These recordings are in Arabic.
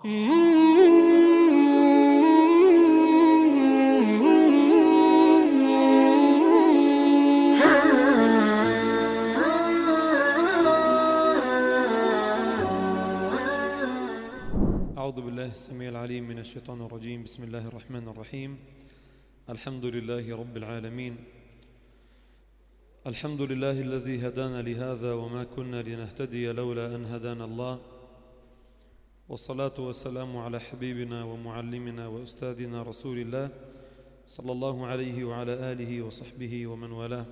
أعوذ بالله السميع العليم من الشيطان الرجيم. بسم الله الرحمن الرحيم. الحمد لله رب العالمين. الحمد لله الذي هدانا لهذا وما كنا لنهتدي لولا أن هدانا الله، والصلاة والسلام على حبيبنا ومعلمنا وأستاذنا رسول الله صلى الله عليه وعلى آله وصحبه ومن والاه.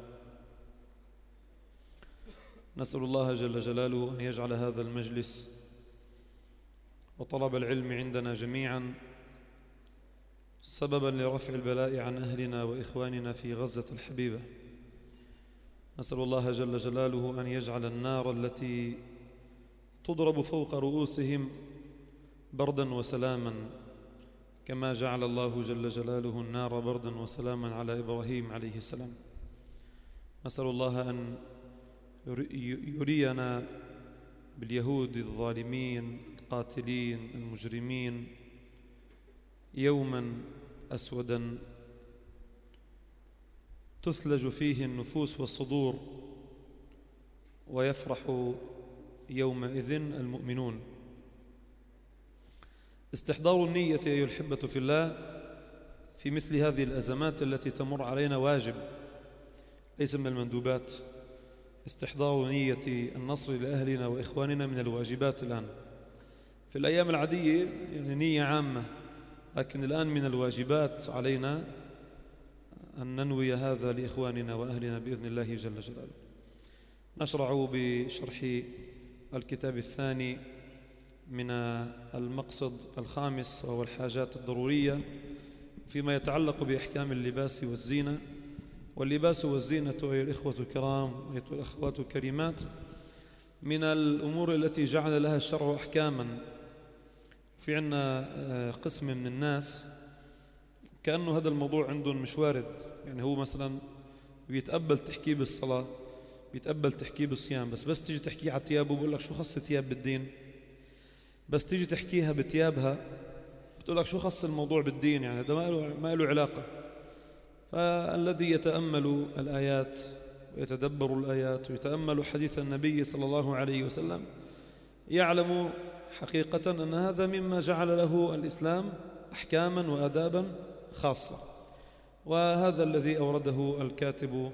نسأل الله جل جلاله أن يجعل هذا المجلس وطلب العلم عندنا جميعا سببا لرفع البلاء عن أهلنا وإخواننا في غزة الحبيبة. نسأل الله جل جلاله أن يجعل النار التي تضرب فوق رؤوسهم بردا وسلاما، كما جعل الله جل جلاله النار بردا وسلاما على إبراهيم عليه السلام. نسأل الله أن يرينا باليهود الظالمين القاتلين المجرمين يوما أسودا تثلج فيه النفوس والصدور، ويفرح يومئذ المؤمنون. استحضار النية أيها الأحبة في الله في مثل هذه الأزمات التي تمر علينا واجب، ليس من المندوبات. استحضار نية النصر لأهلنا وإخواننا من الواجبات الآن. في الأيام العادية يعني نية عامة، لكن الآن من الواجبات علينا أن ننوي هذا لإخواننا وأهلنا بإذن الله جل جلاله. نشرع بشرح الكتاب الثاني من المقصد الخامس، وهو الحاجات الضرورية فيما يتعلق بأحكام اللباس والزينة. واللباس والزينة أيها الإخوة الكرام أيها الأخوات الكريمات من الأمور التي جعل لها الشرع أحكاما. في عنا قسم من الناس كأنه هذا الموضوع عندهم مش وارد، يعني هو مثلا بيتقبل تحكيه بالصلاة، بيتقبل تحكيه بالصيام، بس تيجي تحكيه على ثيابه بقول لك شو خص ثياب بالدين. بس تيجي تحكيها بثيابها بتقول لك شو خص الموضوع بالدين، يعني هذا ما له علاقة. فالذي يتأمل الآيات ويتدبر الآيات ويتأمل حديث النبي صلى الله عليه وسلم يعلم حقيقة أن هذا مما جعل له الإسلام أحكاما وآدابا خاصة. وهذا الذي أورده الكاتب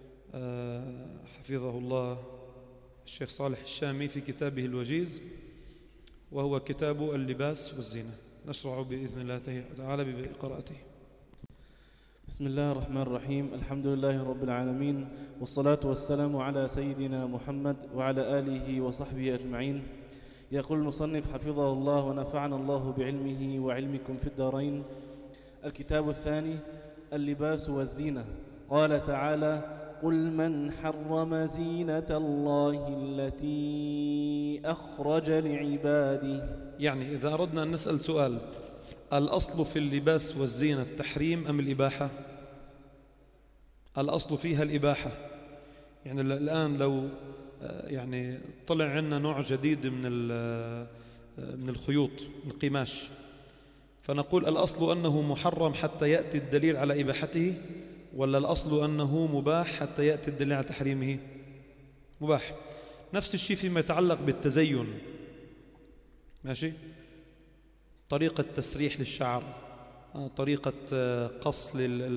حفظه الله الشيخ صالح الشامي في كتابه الوجيز، وهو كتاب اللباس والزينة. نشرع بإذن الله تعالى بقراءته. بسم الله الرحمن الرحيم. الحمد لله رب العالمين، والصلاة والسلام على سيدنا محمد وعلى آله وصحبه أجمعين. يقول المصنف حفظه الله ونفعنا الله بعلمه وعلمكم في الدارين: الكتاب الثاني اللباس والزينة. قال تعالى: قل من حرم زينة الله التي أخرج لعباده. يعني إذا أردنا أن نسأل سؤال، الأصل في اللباس والزينة التحريم أم الإباحة؟ الأصل فيها الإباحة. يعني الآن لو يعني طلع عنا نوع جديد من الخيوط القماش، فنقول الأصل أنه محرم حتى يأتي الدليل على إباحته، ولا الأصل أنه مباح حتى يأتي الدليل على تحريمه؟ مباح. نفس الشيء فيما يتعلق بالتزين، ماشي؟ طريقة تسريح للشعر، طريقة قص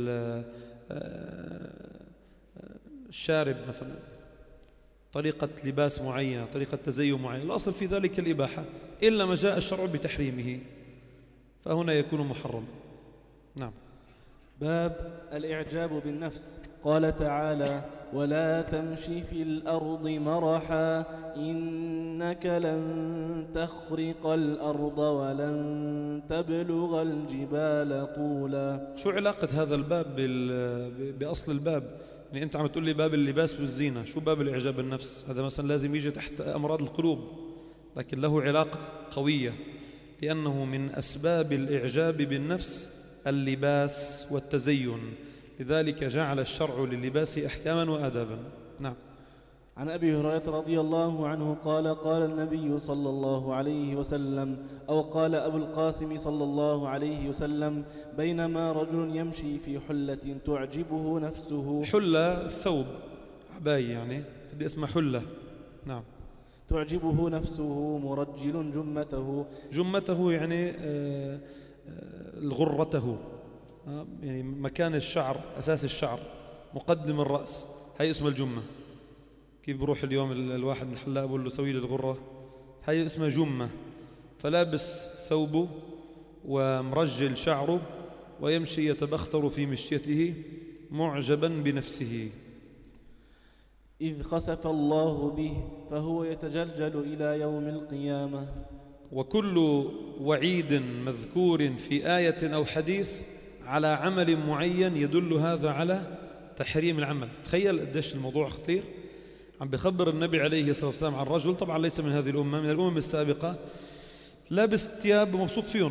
الشارب مثلا، طريقة لباس معينة، طريقة تزين معينة، الأصل في ذلك الإباحة إلا ما جاء الشرع بتحريمه، فهنا يكون محرم. نعم. باب الإعجاب بالنفس. قال تعالى: ولا تمشي في الأرض مرحا إنك لن تخرق الأرض ولن تبلغ الجبال طولا. شو علاقة هذا الباب بأصل الباب؟ يعني أنت عم تقول لي باب اللباس والزينة، شو باب الإعجاب بالنفس؟ هذا مثلا لازم يجي تحت أمراض القلوب، لكن له علاقة قوية، لأنه من أسباب الإعجاب بالنفس اللباس والتزين، لذلك جعل الشرع لللباس أحكاما وآدابا. نعم. عن أبي هريرة رضي الله عنه قال قال النبي صلى الله عليه وسلم أو قال أبو القاسم صلى الله عليه وسلم بينما رجل يمشي في حلة تعجبه نفسه. حلة الثوب عباية يعني هذه اسمها حلة. نعم. تعجبه نفسه مرجل جمته يعني غرته، يعني مكان الشعر، أساس الشعر، مقدم الرأس، هي اسمها الجمة. كيف بروح اليوم الواحد الحلاق بقول له سوي لي الغرة، هي اسمها جمة. فلابس ثوبه ومرجل شعره ويمشي يتبختر في مشيته معجبا بنفسه. إذ خسف الله به فهو يتجلجل إلى يوم القيامة. وكل وعيد مذكور في آية أو حديث على عمل معين يدل هذا على تحريم العمل. تخيل قديش الموضوع خطير. عم بخبر النبي عليه الصلاة والسلام عن رجل طبعا ليس من هذه الأمة، من الأمم السابقة، لابس ثياب ومبسوط فيهم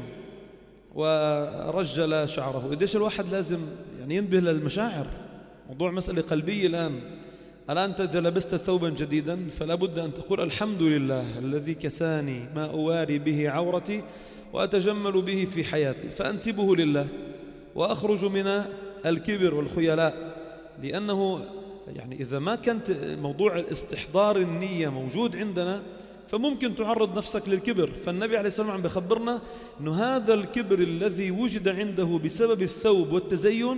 ورجل شعره. قديش الواحد لازم يعني ينبه للمشاعر. موضوع مسألة قلبية الآن أنت إذا لبست ثوبا جديدا فلا بد أن تقول الحمد لله الذي كساني ما أواري به عورتي وأتجمل به في حياتي، فأنسبه لله وأخرج من الكبر والخيلاء. لأنه يعني إذا ما كانت موضوع الاستحضار النية موجود عندنا فممكن تعرض نفسك للكبر. فالنبي عليه الصلاة والسلام عم بخبرنا أنه هذا الكبر الذي وجد عنده بسبب الثوب والتزين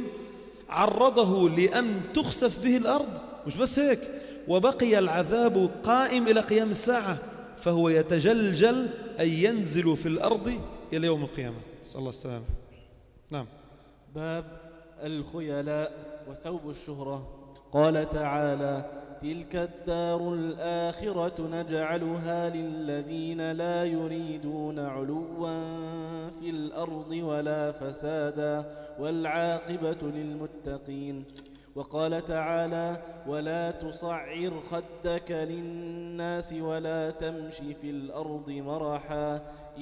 عرضه لأن تخسف به الأرض. مش بس هيك، وبقي العذاب قائم إلى قيام الساعة، فهو يتجلجل أي ينزل في الأرض إلى يوم القيامة. نسأل الله السلامة. نعم. باب الخيلاء وثوب الشهرة. قال تعالى: تلك الدار الآخرة نجعلها للذين لا يريدون علوا في الأرض ولا فسادا والعاقبة للمتقين. وقال تعالى: ولا تصعر خدك للناس ولا تمشي في الأرض مرحا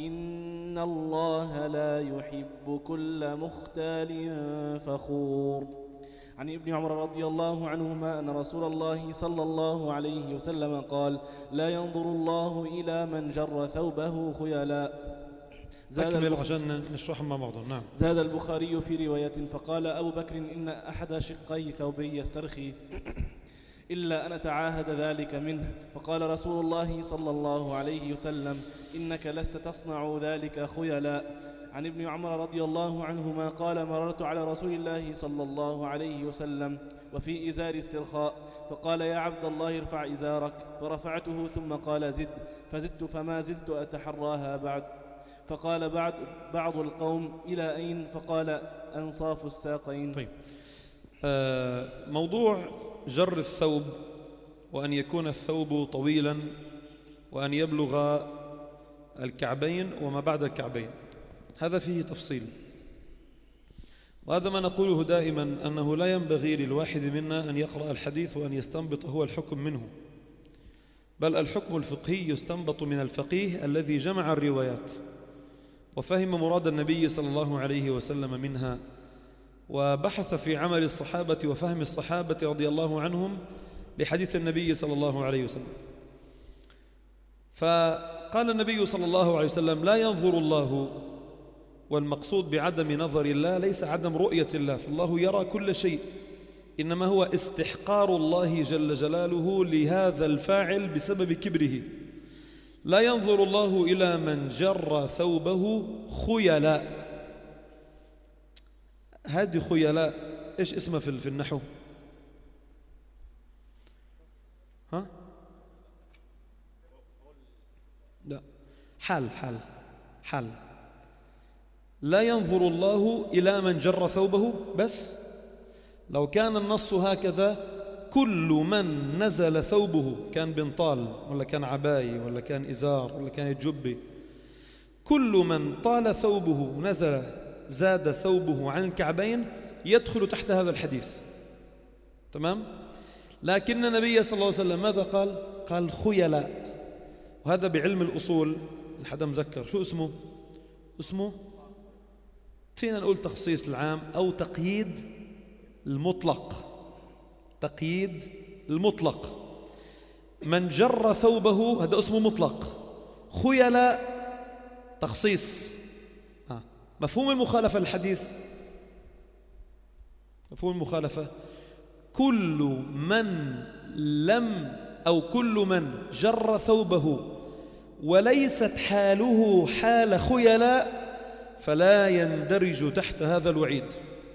إن الله لا يحب كل مختال فخور. عن ابن عمر رضي الله عنهما أن رسول الله صلى الله عليه وسلم قال: لا ينظر الله إلى من جر ثوبه خيلاء. أكمل عشان نشرح مع بعض. نعم. زاد البخاري في رواية: فقال أبو بكر: إن أحد شقي ثوبي يسترخي إلا أن أتعاهد ذلك منه. فقال رسول الله صلى الله عليه وسلم: إنك لست تصنع ذلك خيلاء. عن ابن عمر رضي الله عنهما قال: مررت على رسول الله صلى الله عليه وسلم وفي إزار استرخاء، فقال: يا عبد الله ارفع إزارك، فرفعته، ثم قال: زد، فزدت، فما زلت أتحراها بعد. فقال بعض القوم: إلى أين؟ فقال: أنصاف الساقين. طيب. موضوع جر الثوب وأن يكون الثوب طويلا وأن يبلغ الكعبين وما بعد الكعبين، هذا فيه تفصيل، وهذا ما نقوله دائما، أنه لا ينبغي للواحد منا أن يقرأ الحديث وأن يستنبط هو الحكم منه، بل الحكم الفقهي يستنبط من الفقيه الذي جمع الروايات وفهم مراد النبي صلى الله عليه وسلم منها، وبحث في عمل الصحابة وفهم الصحابة رضي الله عنهم لحديث النبي صلى الله عليه وسلم. فقال النبي صلى الله عليه وسلم: لا ينظر الله، والمقصود بعدم نظر الله ليس عدم رؤية الله، فالله يرى كل شيء، إنما هو استحقار الله جل جلاله لهذا الفاعل بسبب كبره. لا ينظر الله إلى من جر ثوبه خيلاء. هذه خيلاء إيش اسمها في النحو؟ ها؟ لا، حال. لا ينظر الله إلى من جر ثوبه، بس لو كان النص هكذا: كل من نزل ثوبه، كان بنطال ولا كان عباية ولا كان إزار ولا كانت جبة، كل من طال ثوبه ونزل زاد ثوبه عن الكعبين يدخل تحت هذا الحديث. تمام؟ لكن النبي صلى الله عليه وسلم ماذا قال؟ قال خيلاء. وهذا بعلم الأصول، إذا حدا مذكر شو اسمه فينا نقول تخصيص العام أو تقييد المطلق. من جر ثوبه هذا اسمه مطلق، خيلاء تخصيص. مفهوم المخالفة للحديث، مفهوم المخالفة كل من جر ثوبه وليست حاله حال خيلاء فلا يندرج تحت هذا الوعيد.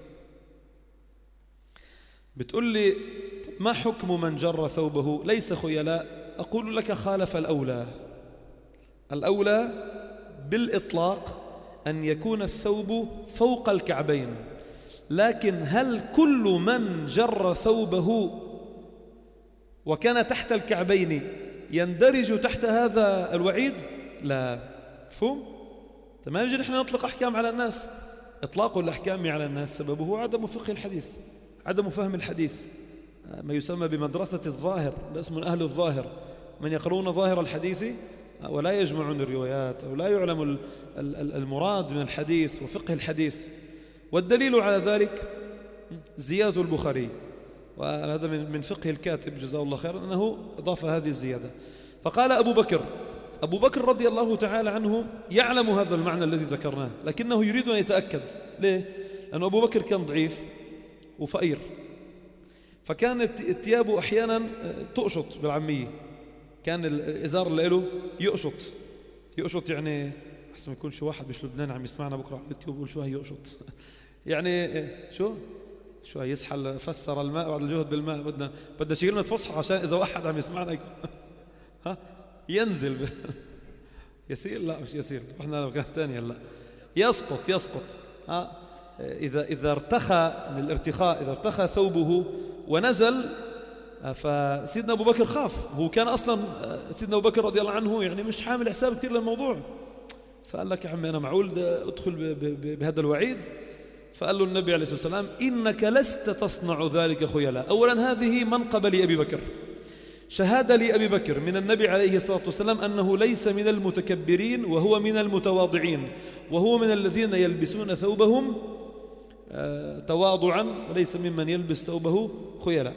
بتقول لي ما حكم من جر ثوبه ليس خيلاء؟ أقول لك خالف الأولى. الأولى بالإطلاق أن يكون الثوب فوق الكعبين، لكن هل كل من جر ثوبه وكان تحت الكعبين يندرج تحت هذا الوعيد؟ لا. مفهوم؟ ما يجب نحن نطلق أحكام على الناس. إطلاق الأحكام على الناس سببه عدم فقه الحديث، عدم فهم الحديث، ما يسمى بمدرسة الظاهر، اسم أهل الظاهر، من يقرؤون ظاهر الحديث ولا يجمعون الروايات أو لا يعلم المراد من الحديث وفقه الحديث. والدليل على ذلك زيادة البخاري، وهذا من فقه الكاتب جزاه الله خيرا أنه أضاف هذه الزيادة. فقال أبو بكر رضي الله تعالى عنه يعلم هذا المعنى الذي ذكرناه، لكنه يريد أن يتأكد. ليه؟ لأن أبو بكر كان ضعيف وفقير، فكانت الثياب أحيانا تقشط بالعامية، كان الإزار اللي له يقشط يعني أحسن يكون شو واحد مش لبنان عم يسمعنا بكرة على اليوتيوب يقول شو هي يقشط يعني شو هي يسحل فسر الماء بعد الجهد بالماء، بدنا شي كلمة فصحى عشان إذا واحد عم يسمعنا يكون ينزل يسيل، لا مش يسيل، احنا مكان ثاني. هلا يسقط إذا ارتخى من الارتخاء، إذا ارتخى ثوبه ونزل، فسيدنا أبو بكر خاف. هو كان أصلا سيدنا أبو بكر رضي الله عنه يعني مش حامل حساب كثير للموضوع، فقال لك يا عمي أنا معقول أدخل بهذا الوعيد؟ فقال له النبي عليه الصلاة والسلام إنك لست تصنع ذلك خيلاء. أولا هذه منقبة لأبي بكر، شهادة لأبي بكر من النبي عليه الصلاة والسلام أنه ليس من المتكبرين وهو من المتواضعين، وهو من الذين يلبسون ثوبهم تواضعا وليس ممن يلبس ثوبه خيلاء.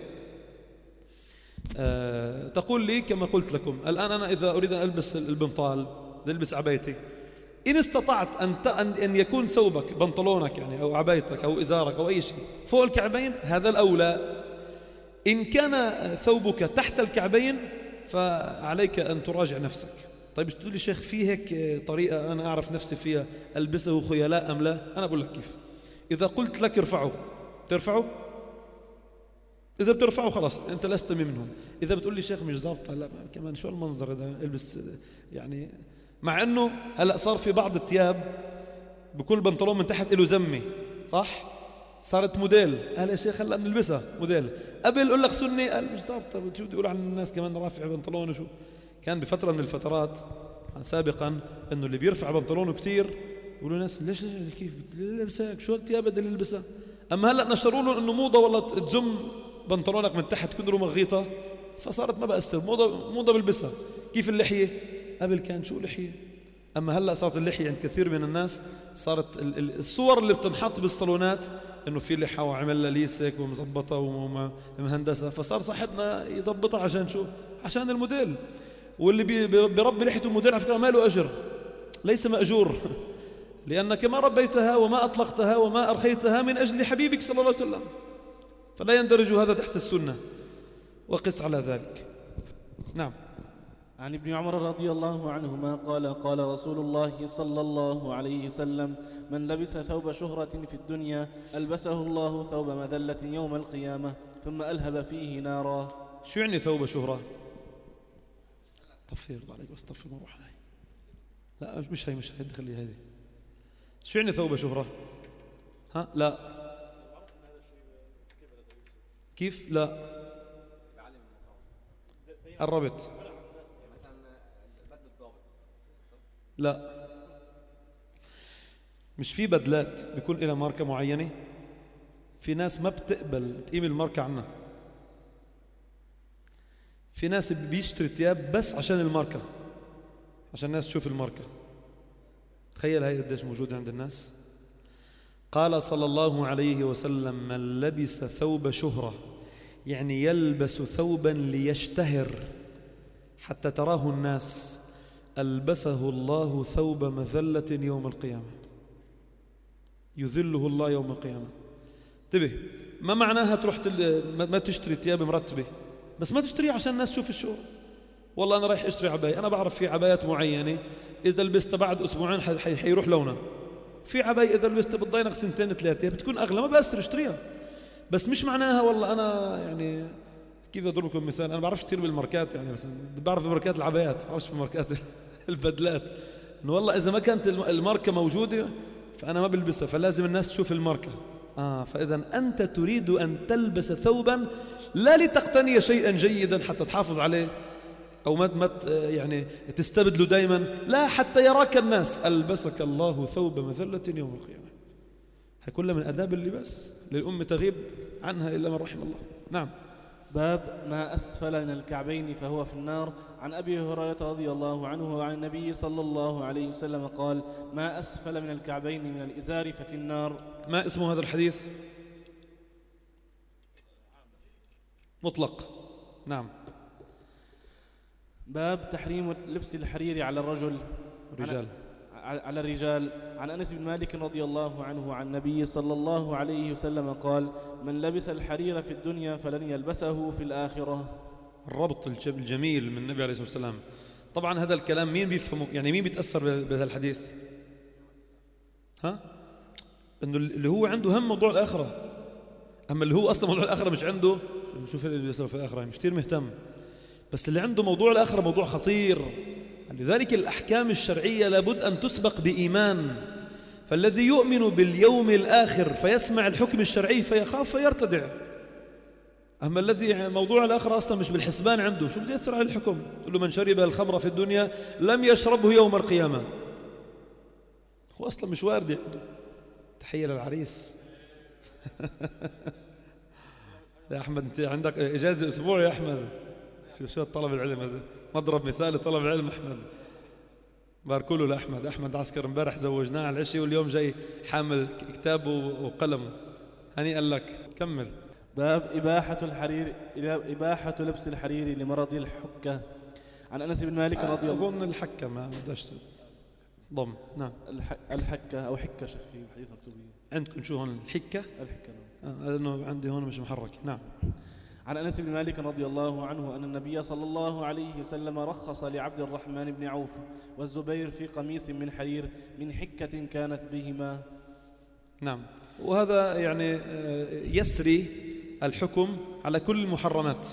تقول لي كما قلت لكم الآن أنا إذا أريد أن ألبس البنطال، ألبس عبايتي، إن استطعت أن يكون ثوبك بنطلونك يعني أو عبايتك أو إزارك أو أي شيء فوق الكعبين هذا الأولى. إن كان ثوبك تحت الكعبين فعليك أن تراجع نفسك. طيب تقول لي شيخ في هيك طريقة أنا أعرف نفسي فيها ألبسه خيلاء أم لا؟ أنا أقول لك كيف. إذا قلت لك ارفعه ترفعه، إذا بترفعه خلاص أنت لست منهم. إذا بتقول لي شيخ مش ضابط، لا كمان شو المنظر إذا ألبس يعني، مع أنه هلأ صار في بعض الثياب بكل بنطلون من تحت له زمة، صح؟ صارت موديل. قال يا شيخ هلا بنلبسها موديل. قبل يقول لك سني، قال مش ضابطه، شو بده يقول عن الناس كمان رافع بنطلونه وشو. كان بفتره من الفترات سابقا انه اللي بيرفع بنطلونه كثير يقولوا الناس ليش كيف لبسك، شو الثياب اللي يلبسها. اما هلا نشروا له انه موضه والله تزم بنطلونك من تحت كله مغيطه، فصارت ما بقى السر موضه بلبسها. كيف اللحيه؟ قبل كان شو لحيه، اما هلا صارت اللحيه عند كثير من الناس، صارت الصور اللي بتنحط بالصالونات انه في لحى وعمل لها ليسك ومظبطه ومهندسه، فصار صاحبنا يظبطها عشان شو؟ عشان الموديل. واللي بربي لحيته موديل على فكره ما له اجر، ليس ماجور لانك ما ربيتها وما اطلقتها وما ارخيتها من اجل حبيبك صلى الله عليه وسلم، فلا يندرج هذا تحت السنه. وقس على ذلك. نعم. عن ابن عمر رضي الله عنهما قال قال رسول الله صلى الله عليه وسلم من لبس ثوب شهرة في الدنيا ألبسه الله ثوب مذلة يوم القيامة ثم ألهب فيه نارا. شو يعني ثوب شهرة؟ طفي يرضى عليك بس طفي المروحة هاي. لا مش هي خليها هذه. شو يعني ثوب شهرة؟ ها؟ لا كيف؟ لا قربت. لا مش في بدلات بيكون لها ماركة معينة، في ناس ما بتقبل تقيم الماركة عنها، في ناس بيشتري ثياب بس عشان الماركة، عشان الناس تشوف الماركة. تخيل هاي قديش موجودة عند الناس. قال صلى الله عليه وسلم من لبس ثوب شهرة، يعني يلبس ثوبا ليشتهر حتى تراه الناس ألبسه الله ثوب مذلة يوم القيامة، يذله الله يوم القيامة. انتبه، ما معناها تروح ما تشتري ثياب مرتبة، بس ما تشتري عشان الناس تشوف الشو. والله أنا رايح أشتري عباية، أنا بعرف في عبايات معينة إذا لبستها بعد أسبوعين حيروح لونها، في عباية إذا لبستها بتضاينك 2-3 بتكون أغلى، ما بأثر اشتريها. بس مش معناها والله أنا يعني كيف أضرب لكم مثال، أنا بعرفش كثير بالماركات يعني، بس بعرف بماركات العبايات، ما بعرفش بماركات البدلات، إنه والله إذا ما كانت الماركة موجودة فأنا ما بلبسها، فلازم الناس تشوف الماركة. فإذا أنت تريد أن تلبس ثوبا لا لتقتني شيئا جيدا حتى تحافظ عليه أو ما يعني تستبدله دائما، لا، حتى يراك الناس. ألبسك الله ثوب مذلة يوم القيامة. هي كلها من آداب اللباس للأمة تغيب عنها إلا من رحم الله. نعم. باب ما أسفل من الكعبين فهو في النار. عن أبي هريرة رضي الله عنه وعن النبي صلى الله عليه وسلم قال: ما أسفل من الكعبين من الإزار ففي النار. ما اسم هذا الحديث؟ مطلق. نعم. باب تحريم لبس الحرير على الرجل على الرجال. عن أنس بن مالك رضي الله عنه عن النبي صلى الله عليه وسلم قال: من لبس الحرير في الدنيا فلن يلبسه في الآخرة. الربط الجميل من النبي عليه الصلاة والسلام. طبعا هذا الكلام مين بيفهمه؟ يعني مين بيتأثر بهذا الحديث؟ إنه اللي هو عنده هم موضوع الآخرة، أما اللي هو أصلا موضوع الآخرة مش عنده، شوف اللي بيصير في الآخرة مش كثير مهتم، بس اللي عنده موضوع الآخرة موضوع خطير. لذلك الأحكام الشرعية لابد أن تسبق بإيمان. فالذي يؤمن باليوم الآخر فيسمع الحكم الشرعي فيخاف فيرتدع، أما الذي موضوع الآخرة أصلا مش بالحسبان عنده، شو بده يأثر على الحكم؟ تقول له من شرب الخمر في الدنيا لم يشربه يوم القيامة، هو أصلا مش وارد عنده. تحية للعريس. يا أحمد أنت عندك إجازة أسبوع يا أحمد. شو طلب العلم هذا؟ مضرب مثالي طلب العلم. أحمد باركوا له لأحمد. أحمد عسكر امبارح زوجناه على العشي واليوم جاي حامل كتاب وقلم. هنيئا لك. كمل. باب إباحة لبس الحرير لمرض الحكة. عن أنس بن مالك رضي الله عنه. أظن الحكة ما بداش ضم. نعم. الحكة أو حكة شيخ في حديث مكتوبين عندكم شو هون الحكة؟ الحكة. لأنه عندي هون مش محرك. نعم. عن أنس بن مالك رضي الله عنه أن النبي صلى الله عليه وسلم رخص لعبد الرحمن بن عوف والزبير في قميص من حرير من حكة كانت بهما. نعم. وهذا يعني يسري الحكم على كل المحرمات،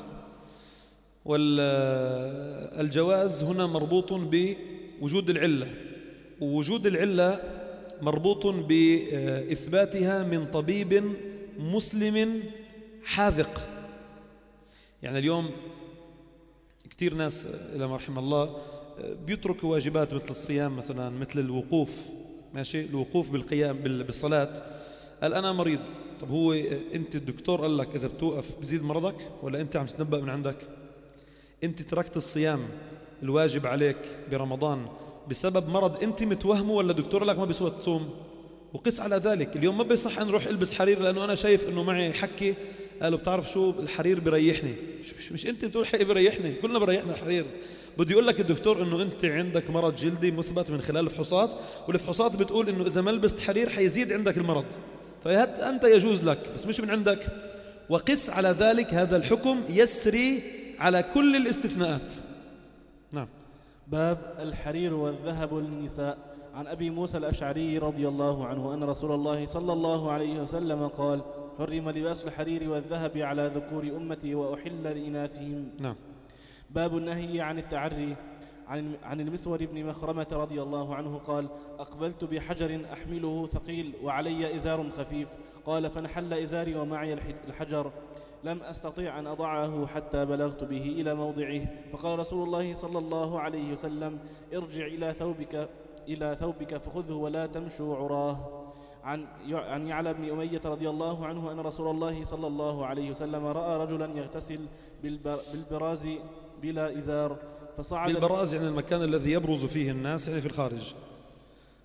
والجواز هنا مربوط بوجود العلة، ووجود العلة مربوط بإثباتها من طبيب مسلم حاذق. يعني اليوم كثير ناس إلى ما رحم الله بيتركوا واجبات مثل الصيام مثلا، مثل الوقوف، ماشي، الوقوف بالقيام بالصلاة. قال أنا مريض. طب هو أنت الدكتور قال لك إذا بتوقف بزيد مرضك ولا أنت عم تتنبأ من عندك؟ أنت تركت الصيام الواجب عليك برمضان بسبب مرض أنت متوهمه ولا دكتور لك ما بيسوى تصوم؟ وقس على ذلك. اليوم ما بيصح أن نروح ألبس حرير لأنه أنا شايف أنه معي حكي، قالوا بتعرف شو الحرير بريحني. مش أنت بتقول حقي بريحني، كلنا بريحنا الحرير. بده يقول لك الدكتور أنه أنت عندك مرض جلدي مثبت من خلال الفحوصات، والفحوصات بتقول أنه إذا ما لبست حرير حيزيد عندك المرض، فأنت يجوز لك بس مش من عندك. وقس على ذلك، هذا الحكم يسري على كل الاستثناءات. نعم. باب الحرير والذهب للنساء. عن أبي موسى الأشعري رضي الله عنه أن رسول الله صلى الله عليه وسلم قال: حرم لباس الحرير والذهب على ذكور أمتي وأحل لإناثهم. نعم. باب النهي عن التعري. عن المسور بن مخرمة رضي الله عنه قال: أقبلت بحجر أحمله ثقيل وعلي إزار خفيف، قال: فانحل إزاري ومعي الحجر، لم أستطيع أن أضعه حتى بلغت به إلى موضعه، فقال رسول الله صلى الله عليه وسلم: ارجع إلى ثوبك فخذه ولا تمشوا عراه. عن يعلى بن أمية رضي الله عنه أن رسول الله صلى الله عليه وسلم رأى رجلا يغتسل بالبراز بلا إزار فصعد. بالبراز يعني المكان الذي يبرز فيه الناس، يعني في الخارج.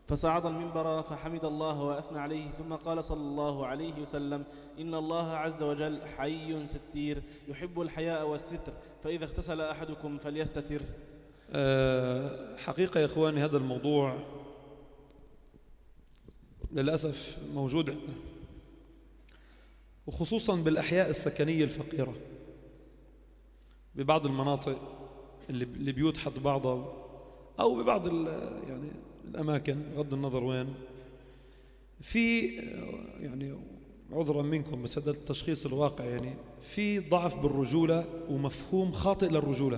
فصعد المنبر فحمد الله وأثنى عليه، ثم قال صلى الله عليه وسلم: إن الله عز وجل حي ستير يحب الحياء والستر، فإذا اغتسل أحدكم فليستتر. حقيقة يا إخواني هذا الموضوع للأسف موجود عندنا، وخصوصا بالأحياء السكنية الفقيرة ببعض المناطق اللي بيوت حد بعضها، أو ببعض يعني الأماكن بغض النظر وين، في يعني عذرا منكم بس هذا التشخيص الواقع، يعني في ضعف بالرجولة ومفهوم خاطئ للرجولة.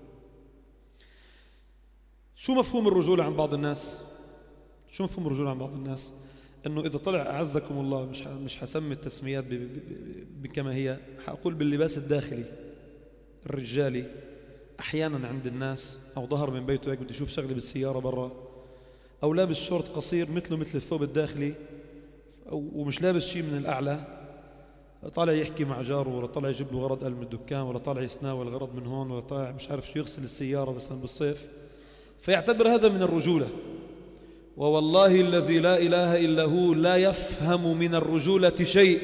شو مفهوم الرجولة عند بعض الناس؟ شو مفهوم الرجولة عند بعض الناس؟ إنه إذا طلع أعزكم الله، مش حسمي التسميات بكما هي، حأقول باللباس الداخلي الرجالي أحيانا عند الناس، أو ظهر من بيته هيك بده يشوف شغلة بالسيارة برا، أو لابس شورت قصير مثله مثل الثوب الداخلي، ومش لابس شيء من الأعلى، طالع يحكي مع جاره، ولا طالع يجيب له غرض قلب من الدكان، ولا طالع يسناول غرض من هون، ولا طالع مش عارف شو يغسل السيارة مثلا بالصيف، فيعتبر هذا من الرجولة. ووالله الذي لا إله إلا هو لا يفهم من الرجولة شيء،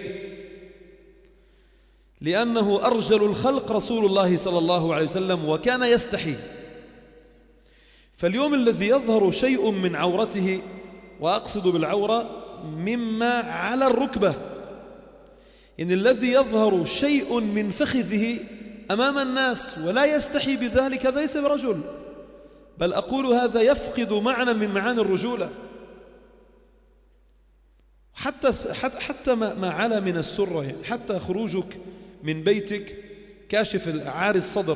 لأنه أرجل الخلق رسول الله صلى الله عليه وسلم وكان يستحي. فاليوم الذي يظهر شيء من عورته، وأقصد بالعورة مما على الركبة، إن الذي يظهر شيء من فخذه أمام الناس ولا يستحي بذلك، هذا ليس برجل، بل أقول هذا يفقد معنى من معاني الرجولة. حتى ما علا من السرة، يعني حتى خروجك من بيتك كاشف عاري الصدر،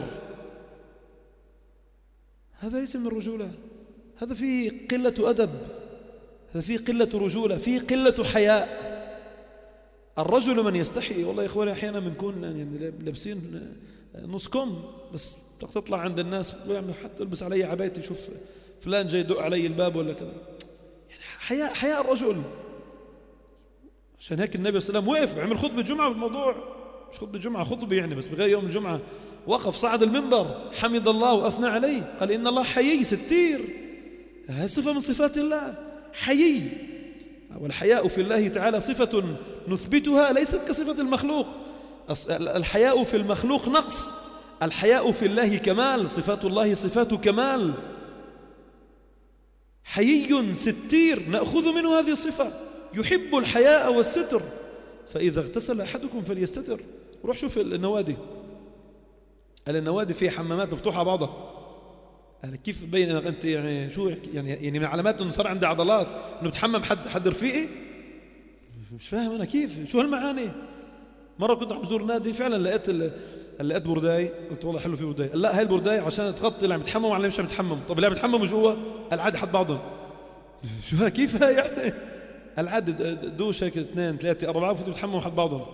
هذا ليس من الرجولة، هذا فيه قلة أدب، هذا فيه قلة رجولة، فيه قلة حياء. الرجل من يستحي. والله يا إخواني أحيانا بنكون يعني لابسين نص كم بس، تطلع عند الناس حتى البس علي عبايتي، شوف فلان جاي يدق علي الباب ولا كذا، يعني حياء الرجل. عشان هيك النبي صلى الله عليه وسلم وقف عمل خطبة جمعة بالموضوع، مش خطبة جمعة، خطبة يعني بس بغير يوم الجمعة، وقف صعد المنبر حمد الله وأثنى عليه، قال إن الله حيي ستير، هذه صفة من صفات الله، حيي. والحياء في الله تعالى صفة نثبتها ليست كصفة المخلوق. الحياء في المخلوق نقص، الحياء في الله كمال، صفات الله صفات كمال. حيي ستير نأخذ منه هذه الصفة، يحب الحياء والستر، فإذا اغتسل أحدكم فليستتر. روح شوف النوادي، النوادي فيها حمامات مفتوحة على بعضها، كيف بين أنت يعني شو يعني من علامات إنه صار عندي عضلات إنه بتحمم حد رفيقي؟ مش فاهم أنا كيف، شو هالمعاني؟ مرة كنت عم بزور نادي فعلا لقيت برداي، قلت والله حلو في برداي، لا هاي البرداي عشان تغطي اللي عم يتحمم وعلى اللي مش عم يتحمم. طب اللي عم يتحمموا جوا العادي حد بعضهم، شو كيف يعني؟ العادي دوش هيك 2 3 4 وفتوا يتحمموا حد بعضهم.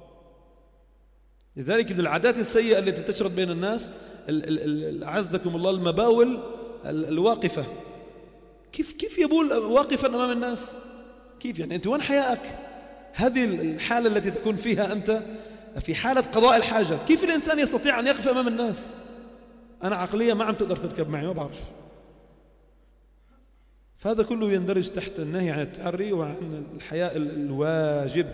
لذلك من العادات السيئة التي تشرد بين الناس أعزكم الله المباول الواقفة. كيف يبول واقفا أمام الناس؟ كيف يعني؟ أنت وين حياءك؟ هذه الحالة التي تكون فيها أنت في حالة قضاء الحاجة، كيف الإنسان يستطيع أن يقف أمام الناس؟ أنا عقلية ما عم تقدر تركب معي، ما بعرف. فهذا كله يندرج تحت النهي عن التعري وعن الحياء الواجب.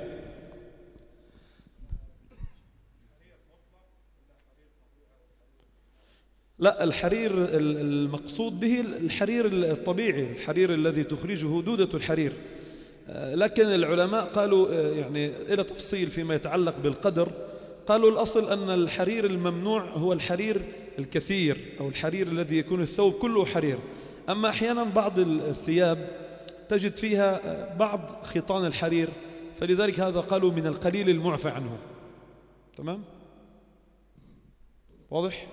لا، الحرير المقصود به الحرير الطبيعي، الحرير الذي تخرجه دودة الحرير. لكن العلماء قالوا يعني إلى تفصيل فيما يتعلق بالقدر، قالوا الأصل أن الحرير الممنوع هو الحرير الكثير، أو الحرير الذي يكون الثوب كله حرير. أما أحيانا بعض الثياب تجد فيها بعض خيطان الحرير، فلذلك هذا قالوا من القليل المعفى عنه. تمام؟ واضح؟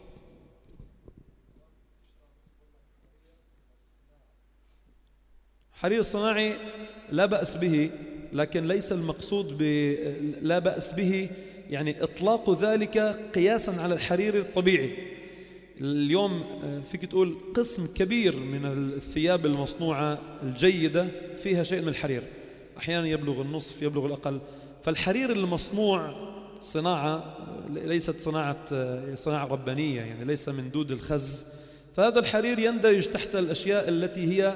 حرير الصناعي لا بأس به، لكن ليس المقصود لا بأس به يعني إطلاق ذلك قياسا على الحرير الطبيعي. اليوم فيك تقول قسم كبير من الثياب المصنوعة الجيدة فيها شيء من الحرير، أحيانا يبلغ النصف، يبلغ الأقل. فالحرير المصنوع صناعة ليست صناعة ربانية، يعني ليس من دود الخز، فهذا الحرير يندرج تحت الأشياء التي هي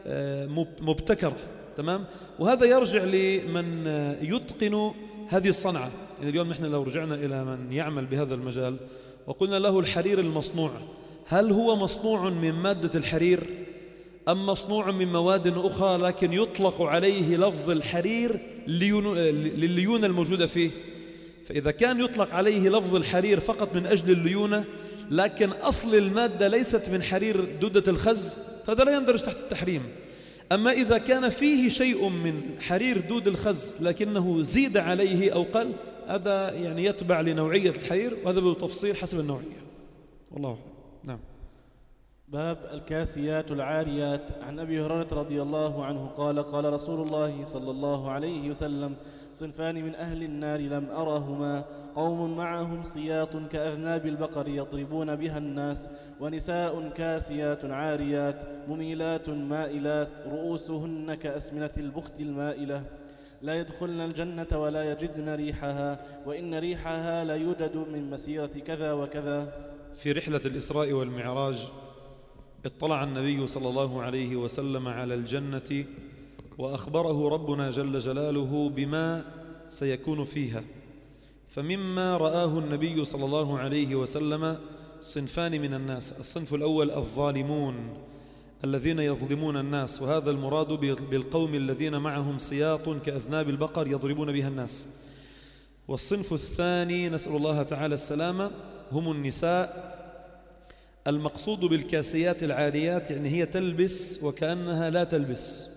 مبتكرة. تمام. وهذا يرجع لمن يتقن هذه الصنعة. يعني اليوم نحن لو رجعنا إلى من يعمل بهذا المجال وقلنا له الحرير المصنوع، هل هو مصنوع من مادة الحرير أم مصنوع من مواد أخرى لكن يطلق عليه لفظ الحرير لليونة الموجودة فيه؟ فإذا كان يطلق عليه لفظ الحرير فقط من أجل الليونة لكن أصل المادة ليست من حرير دودة الخز، فهذا لا يندرج تحت التحريم. أما إذا كان فيه شيء من حرير دود الخز لكنه زيد عليه أو قل، هذا يعني يتبع لنوعية الحرير، وهذا بالتفصيل حسب النوعية. والله أعلم. نعم. باب الكاسيات العاريات. عن أبي هريرة رضي الله عنه قال قال رسول الله صلى الله عليه وسلم: صنفان من أهل النار لم أرهما، قوم معهم سياط كأذناب البقر يضربون بها الناس، ونساء كاسيات عاريات مميلات مائلات رؤوسهن كأسمنة البخت المائلة، لا يدخلن الجنة ولا يجدن ريحها، وإن ريحها لا يوجد من مسيرة كذا وكذا. في رحلة الإسراء والمعراج اطلع النبي صلى الله عليه وسلم على الجنة وأخبره ربنا جل جلاله بما سيكون فيها. فمما رآه النبي صلى الله عليه وسلم صنفان من الناس: الصنف الأول الظالمون الذين يظلمون الناس، وهذا المراد بالقوم الذين معهم سياط كأذناب البقر يضربون بها الناس. والصنف الثاني نسأل الله تعالى السلامة هم النساء، المقصود بالكاسيات العاريات يعني هي تلبس وكأنها لا تلبس،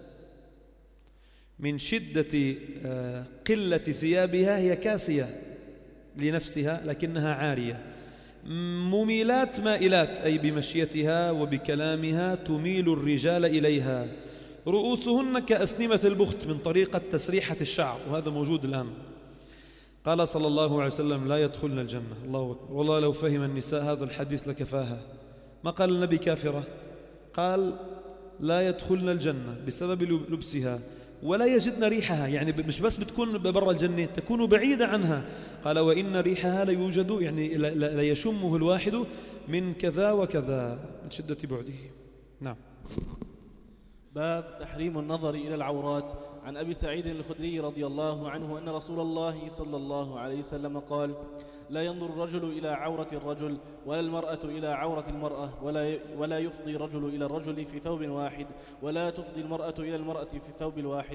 من شدة قلة ثيابها هي كاسية لنفسها لكنها عارية. مميلات مائلات أي بمشيتها وبكلامها تميل الرجال إليها. رؤوسهن كأسنمة البخت من طريقة تسريحة الشعر، وهذا موجود الآن. قال صلى الله عليه وسلم: لا يدخلن الجنة. الله أكبر. والله لو فهم النساء هذا الحديث لكفاها. ما قال النبي كافرة، قال لا يدخلن الجنة بسبب لبسها ولا يجدن ريحها، يعني مش بس بتكون برا الجنة، تكون بعيدة عنها. قال: وإن ريحها لا يوجد، يعني لا يشمه الواحد من كذا وكذا من شدة بعده. نعم. باب تحريم النظر إلى العورات. عن أبي سعيد الخدري رضي الله عنه أن رسول الله صلى الله عليه وسلم قال: لا ينظر الرجل إلى عورة الرجل ولا المرأة إلى عورة المرأة، ولا يفضي الرجل إلى الرجل في ثوب واحد، ولا تفضي المرأة إلى المرأة في الثوب الواحد.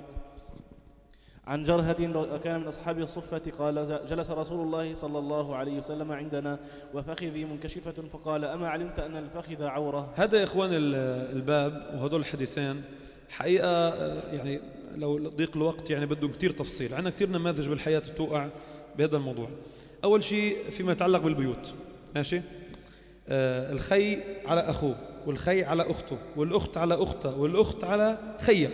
عن جرهد كان من أصحاب الصفة قال: جلس رسول الله صلى الله عليه وسلم عندنا وفخذي منكشفة فقال: أما علمت أن الفخذ عورة؟ هذا يا إخوان الباب وهذول الحديثين حقيقة يعني لو ضيق الوقت يعني بدهم كتير تفصيل. عندنا كتير نماذج بالحياة بتوقع بهذا الموضوع. أول شيء فيما يتعلق بالبيوت، ماشي؟ الخي على أخوه، والخي على أخته، والأخت على أخته، والأخت على خيه،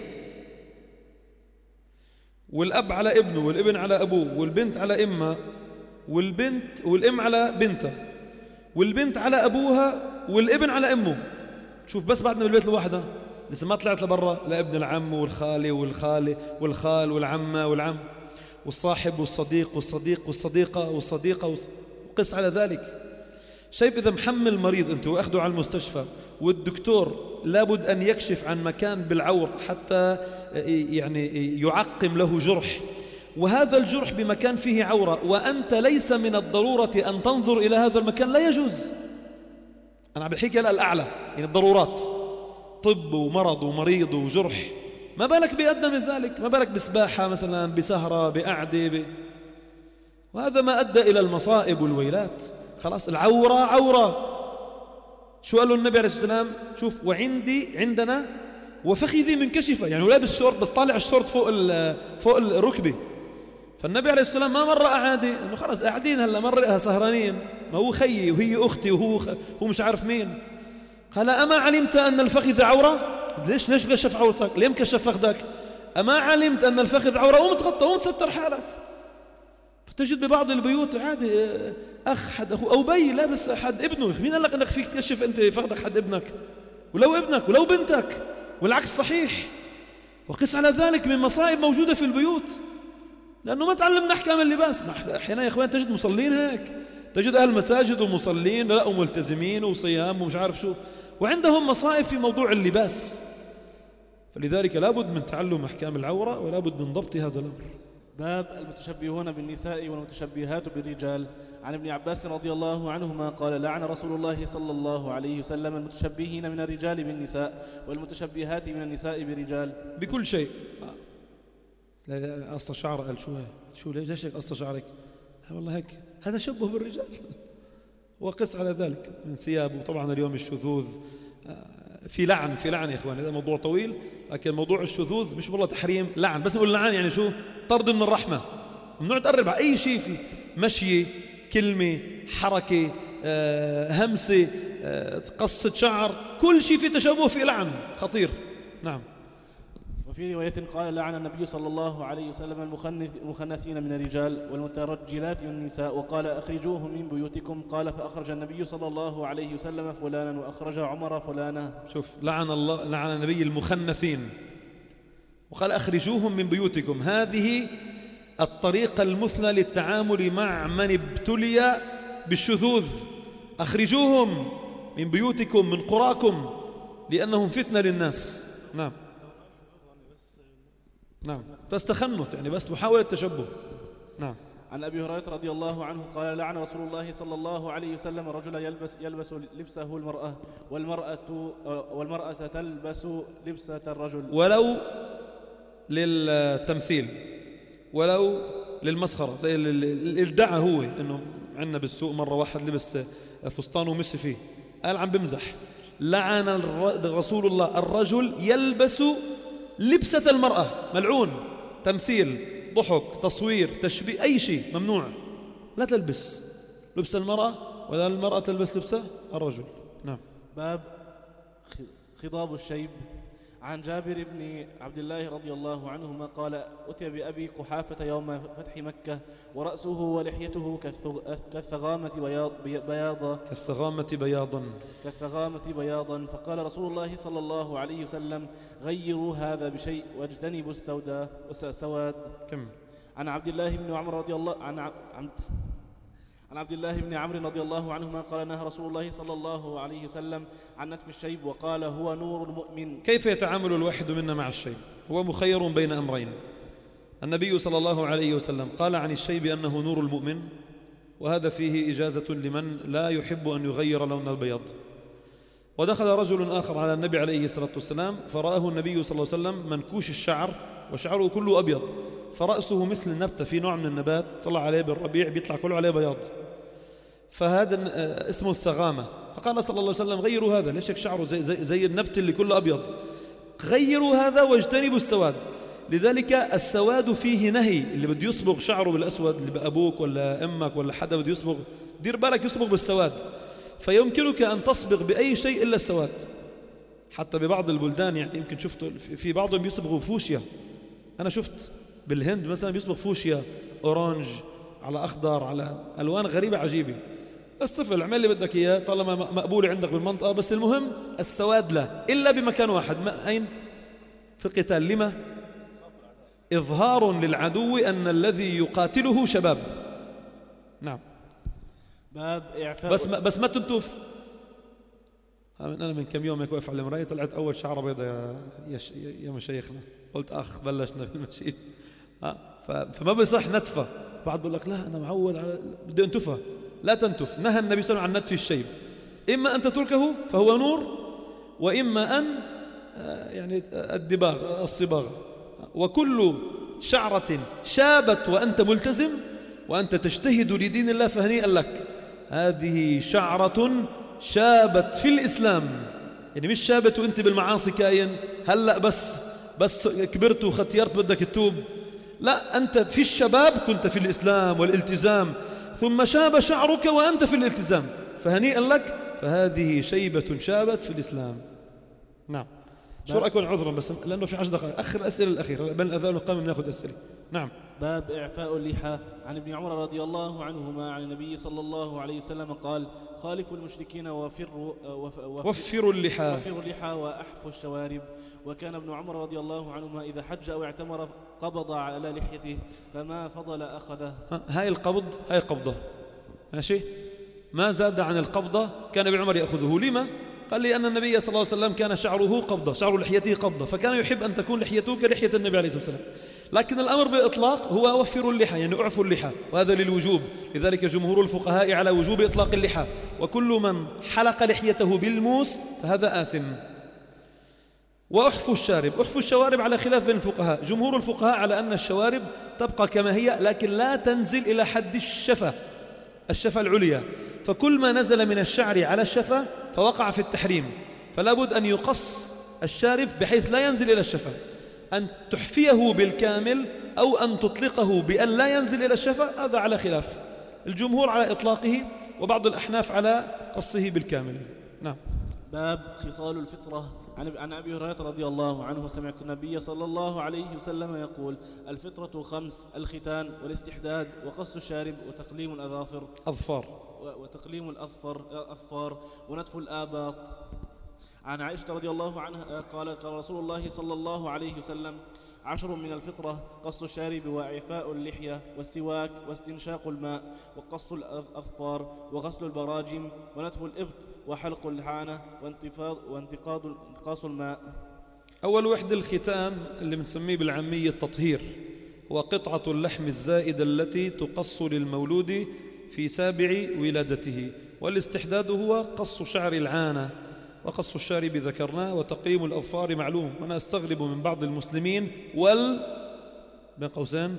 والأب على ابنه، والابن على أبوه، والبنت على إمها، والأم على بنتها، والبنت على أبوها، والابن على أمه. شوف بس بعدنا بالبيت الواحدة لسه ما طلعت لبرا، لابن العم والخالي والخال والعمة والعم والصاحب والصديق والصديق والصديقة والصديقة وقس على ذلك. شايف إذا محمل مريض أنت وأخذه على المستشفى والدكتور لابد أن يكشف عن مكان بالعور حتى يعني يعقم له جرح، وهذا الجرح بمكان فيه عورة، وأنت ليس من الضرورة أن تنظر إلى هذا المكان، لا يجوز. أنا عم بحكي هلا الأعلى، يعني الضرورات، طب ومرض ومريض وجرح، ما بالك بأدنى من ذلك، ما بالك بسباحة مثلا، بسهرة، بقعدة وهذا ما أدى إلى المصائب والويلات. خلاص العورة عورة. شو قال له النبي عليه الصلاة والسلام؟ شوف: عندنا وفخذي منكشفة، يعني لابس شورت بس طالع الشورت فوق الركبة. فالنبي عليه الصلاة والسلام ما مرة عادي انه خلاص قاعدين هلا مرة سهرانين، ما هو خيي وهي اختي وهو مش عارف مين. قال: أما علمت أن الفخذ عورة؟ ليش كشف عورتك؟ ليه مكشف فخذك؟ أما علمت أن الفخذ عورة؟ قوم تغطى، قوم تستر حالك. فتجد ببعض البيوت عادي أخ حد أخوه أو بي لابس حد ابنه. مين قال لك أنك فيك تكشف أنت فخذك حد ابنك؟ ولو ابنك ولو بنتك، والعكس صحيح. وقس على ذلك من مصائب موجودة في البيوت، لأنه ما تعلمنا أحكام اللباس. أحيانا يا إخوان تجد مصلين هيك، تجد أهل مساجد ومصلين لا وملتزمين وصيام ومش عارف شو، وعندهم مصائب في موضوع اللباس. فلذلك لابد من تعلم أحكام العورة ولابد من ضبط هذا الأمر. باب المتشبهون بالنساء والمتشبهات بالرجال. عن ابن عباس رضي الله عنهما قال لعن رسول الله صلى الله عليه وسلم المتشبهين من الرجال بالنساء والمتشبهات من النساء بالرجال. بكل شيء. لا قص شعر، قال شو ليش هيك قص شعرك؟ والله هيك هذا شبه بالرجال. وقس على ذلك من ثياب. وطبعا اليوم الشذوذ في لعن يا إخوان، هذا موضوع طويل، لكن موضوع الشذوذ مش والله تحريم، لعن. بس نقول لعن يعني شو؟ طرد من الرحمة. ممنوع تقرب على أي شيء في مشي، كلمة، حركة، همسة، قصة شعر، كل شيء في تشابه في لعن خطير. نعم. وفي رواية قال لعن النبي صلى الله عليه وسلم المخنثين من الرجال والمترجلات من النساء، وقال أخرجوهم من بيوتكم. قال فأخرج النبي صلى الله عليه وسلم فلانا وأخرج عمر فلانة. شوف، لعن النبي المخنثين وقال أخرجوهم من بيوتكم. هذه الطريقة المثلى للتعامل مع من ابتلي بالشذوذ. أخرجوهم من بيوتكم من قراكم لأنهم فتنة للناس. نعم نعم، بس تخنث يعني، بس محاولة تشبه. نعم. عن أبي هريرة رضي الله عنه قال لعن رسول الله صلى الله عليه وسلم رجلا يلبس لبسه المرأة والمرأة تلبس لبسة الرجل، ولو للتمثيل ولو للمسخرة، زي اللي ادعى هو انه عندنا بالسوق مرة واحد لبس فستان ومشي فيه، قال عم بمزح. لعن رسول الله الرجل يلبس لبسة المرأة، ملعون. تمثيل، ضحك، تصوير، تشبيه، أي شيء ممنوع. لا تلبس لبس المرأة ولا المرأة تلبس لبسة الرجل. نعم. باب خضاب الشيب. عن جابر بن عبد الله رضي الله عنهما قال أتي بأبي قحافة يوم فتح مكة ورأسه ولحيته كالثغامة بياضا فقال رسول الله صلى الله عليه وسلم غيروا هذا بشيء واجتنبوا السواد. كم. عن عبد الله بن عمرو رضي الله عن عبد الله بن عمرو رضي الله عنهما قال نهى رسول الله صلى الله عليه وسلم عن نتف الشيب وقال هو نور المؤمن. كيف يتعامل الواحد منا مع الشيب؟ هو مخير بين أمرين. النبي صلى الله عليه وسلم قال عن الشيب أنه نور المؤمن، وهذا فيه إجازة لمن لا يحب أن يغير لون البياض. ودخل رجل آخر على النبي عليه الصلاة والسلام فرآه النبي صلى الله عليه وسلم منكوش الشعر وشعره كله أبيض، فرأسه مثل النبتة في نوع من النبات طلع عليه بالربيع بيطلع كله عليه بياض، فهذا اسمه الثغامة. فقال صلى الله عليه وسلم غيروا هذا، ليش هيك شعره زي النبت اللي كله أبيض؟ غيروا هذا واجتنبوا السواد. لذلك السواد فيه نهي. اللي بده يصبغ شعره بالأسود، اللي بأبوك ولا أمك ولا حدا بده يصبغ، دير بالك يصبغ بالسواد، فيمكنك أن تصبغ بأي شيء إلا السواد. حتى ببعض البلدان يعني يمكن شفتوا في بعضهم يصبغوا فوشيا. أنا شفت بالهند مثلا بيصبغ فوشيا، أورانج، على أخضر، على ألوان غريبة عجيبة. الصفر اعمل اللي بدك إياه طالما مقبول عندك بالمنطقة، بس المهم السواد لا، إلا بمكان واحد. أين؟ في القتال. لما؟ إظهار للعدو أن الذي يقاتله شباب. نعم. باب إعفاء. بس ما تنتف. أنا من كم يوم واقف على المراية طلعت أول شعرة بيضاء يا مشايخنا، قلت أخ بلشنا بالمشي. فما بيصح نتفة. بعد بقول لك لا أنا معود على بدي أنتفها. لا تنتف. نهى النبي صلى الله عليه وسلم عن نتف الشيب. إما أن تتركه فهو نور، وإما أن يعني الصباغ. وكل شعرة شابت وأنت ملتزم وأنت تجتهد لدين الله فهنيئا لك. هذه شعرة شابت في الإسلام، يعني مش شابت وأنت بالمعاصي كاين هلأ بس كبرت وختيرت بدك تتوب. لا، أنت في الشباب كنت في الإسلام والالتزام، ثم شاب شعرك وأنت في الالتزام فهنيئا لك. فهذه شيبة شابت في الإسلام. نعم. شو رأيكم؟ عذرا بس لأنه في 10 دقائق أخر الأسئلة الأخيرة بين الأذان والإقامة بناخذ أسئلة. نعم. باب إعفاء اللحى. عن ابن عمر رضي الله عنهما عن النبي صلى الله عليه وسلم قال خالفوا المشركين وفروا اللحى وأحفوا الشوارب. وكان ابن عمر رضي الله عنهما إذا حج أو اعتمر قبض على لحيته فما فضل أخذه. هاي القبضة ماشي، ما زاد عن القبضة كان ابن عمر يأخذه. لما؟ قال لي أن النبي صلى الله عليه وسلم كان شعره قبضة، شعر لحيته قبضة، فكان يحب أن تكون لحيته كلحية النبي عليه الصلاة والسلام. لكن الأمر بالإطلاق هو وفروا اللحى، يعني أعفوا اللحى، وهذا للوجوب. لذلك جمهور الفقهاء على وجوب إطلاق اللحى، وكل من حلق لحيته بالموس فهذا آثم. وأحفوا الشارب، أحفوا الشوارب على خلاف بين الفقهاء. جمهور الفقهاء على أن الشوارب تبقى كما هي، لكن لا تنزل إلى حد الشفة العليا، فكل ما نزل من الشعر على الشفة فوقع في التحريم. فلا بد أن يقص الشارب بحيث لا ينزل إلى الشفة، أن تحفيه بالكامل أو أن تطلقه بأن لا ينزل إلى الشفة، هذا على خلاف. الجمهور على إطلاقه، وبعض الأحناف على قصه بالكامل. نعم. باب خصال الفطرة. عن أبي هريرة رضي الله عنه سمعت النبي صلى الله عليه وسلم يقول: الفطرة 5: الختان والاستحداد وقص الشارب وتقليم الأظافر وتقليم الأظفار ونتف الآباط. عن عائشة رضي الله عنها قال رسول الله صلى الله عليه وسلم: 10 من الفطرة: قص الشارب وإعفاء اللحية والسواك واستنشاق الماء وقص الأظفار وغسل البراجم ونتف الإبط وحلق اللحانة وانتقاص الماء. أول وحدة الختان اللي بنسميه بالعامية التطهير، هو قطعة اللحم الزائدة التي تقص للمولود في سابع ولادته. والاستحداد هو قص شعر العانة، وقص الشارب ذكرناه، وتقليم الأظفار معلوم. وأنا أستغرب من بعض المسلمين بين قوسين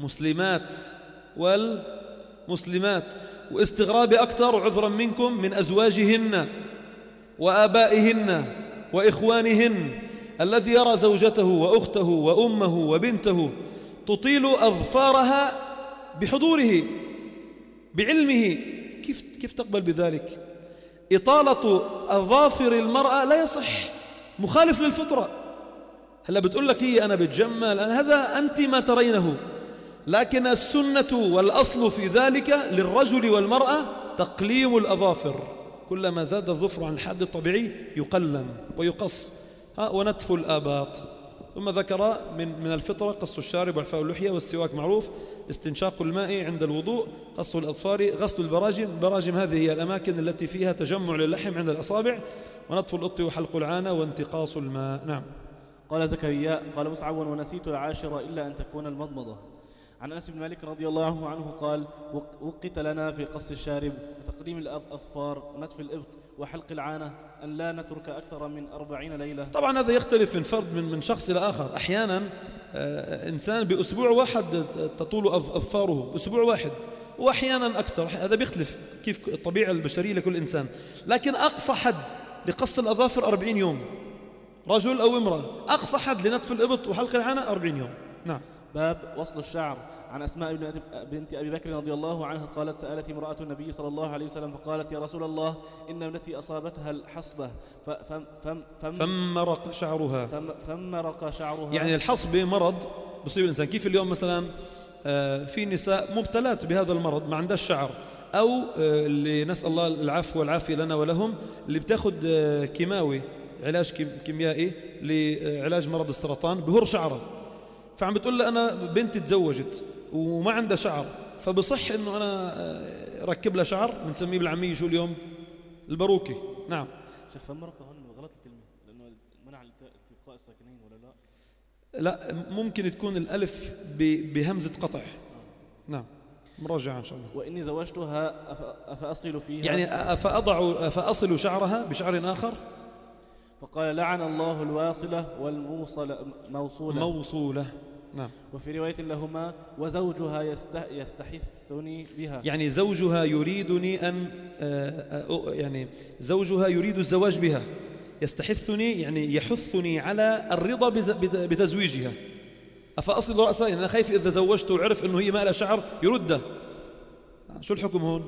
والمسلمات، واستغرابي أكثر عذرا منكم من أزواجهن وآبائهن وإخوانهن، الذي يرى زوجته وأخته وأمه وبنته تطيل أظفارها بحضوره بعلمه، كيف تقبل بذلك؟ إطالة أظافر المرأة لا يصح، مخالف للفطرة. هلا بتقول لك هي أنا بتجمل، هذا أنت ما ترينه، لكن السنة والأصل في ذلك للرجل والمرأة تقليم الأظافر، كلما زاد الظفر عن الحد الطبيعي يقلم ويقص. ونتف الآباط. ثم ذكر من الفطرة قص الشارب وإعفاء اللحية والسواك معروف، استنشاق الماء عند الوضوء، قص الأظفار، غسل البراجم هذه هي الأماكن التي فيها تجمع للحم عند الأصابع، ونطف الإبط وحلق العانة وانتقاص الماء. نعم. قال زكريا: قال مصعب: ونسيت العاشرة إلا أن تكون المضمضة. عن أنس بن مالك رضي الله عنه قال: وقت لنا في قص الشارب وتقليم الأظفار ونتف الإبط وحلق العانة أن لا نترك أكثر من 40 ليلة. طبعا هذا يختلف من فرد من شخص إلى آخر. أحيانا إنسان بأسبوع واحد تطول أظفاره بأسبوع واحد، وأحيانا أكثر، هذا بيختلف كيف الطبيعة البشرية لكل إنسان. لكن أقصى حد لقص الأظافر 40 يوم، رجل أو امرأة. أقصى حد لنتف الإبط وحلق العانة 40 يوم. نعم. باب وصل الشعر. عن أسماء بنت أبي بكر رضي الله عنها قالت: سألت امرأة النبي صلى الله عليه وسلم فقالت: يا رسول الله، إن ابنتي أصابتها الحصبة فمرق شعرها. يعني الحصبة مرض بصيب الإنسان. كيف اليوم مثلا في نساء مبتلات بهذا المرض ما عندها شعر، أو اللي نسأل الله العفو والعافية لنا ولهم، اللي بتاخد كيماوي، علاج كيميائي لعلاج مرض السرطان، بهر شعره. فعم بتقول له أنا بنتي تزوجت وما عندها شعر، فبصح إنه أنا ركب لها شعر، بنسميه بالعامية شو اليوم؟ الباروكي. نعم. شيخ فمرقة هون غلط الكلمة، لأنه منع التقاء الساكنين ولا لا؟ لا، ممكن تكون الألف بهمزة قطع. نعم، مراجعة إن شاء الله. وإني زوجتها أفأصل فيها، يعني أفأصل شعرها بشعر آخر. فقال: لعن الله الواصلة موصولة. نعم. وفي رواية لهما: وزوجها يستحثني بها، يعني زوجها يريدني يعني زوجها يريد الزواج بها. يستحثني يعني يحثني على الرضا بتزويجها. أفأصل رأسها، يعني أنا خايف إذا زوجته وعرف أنه هي ما لها شعر يرده. شو الحكم هون؟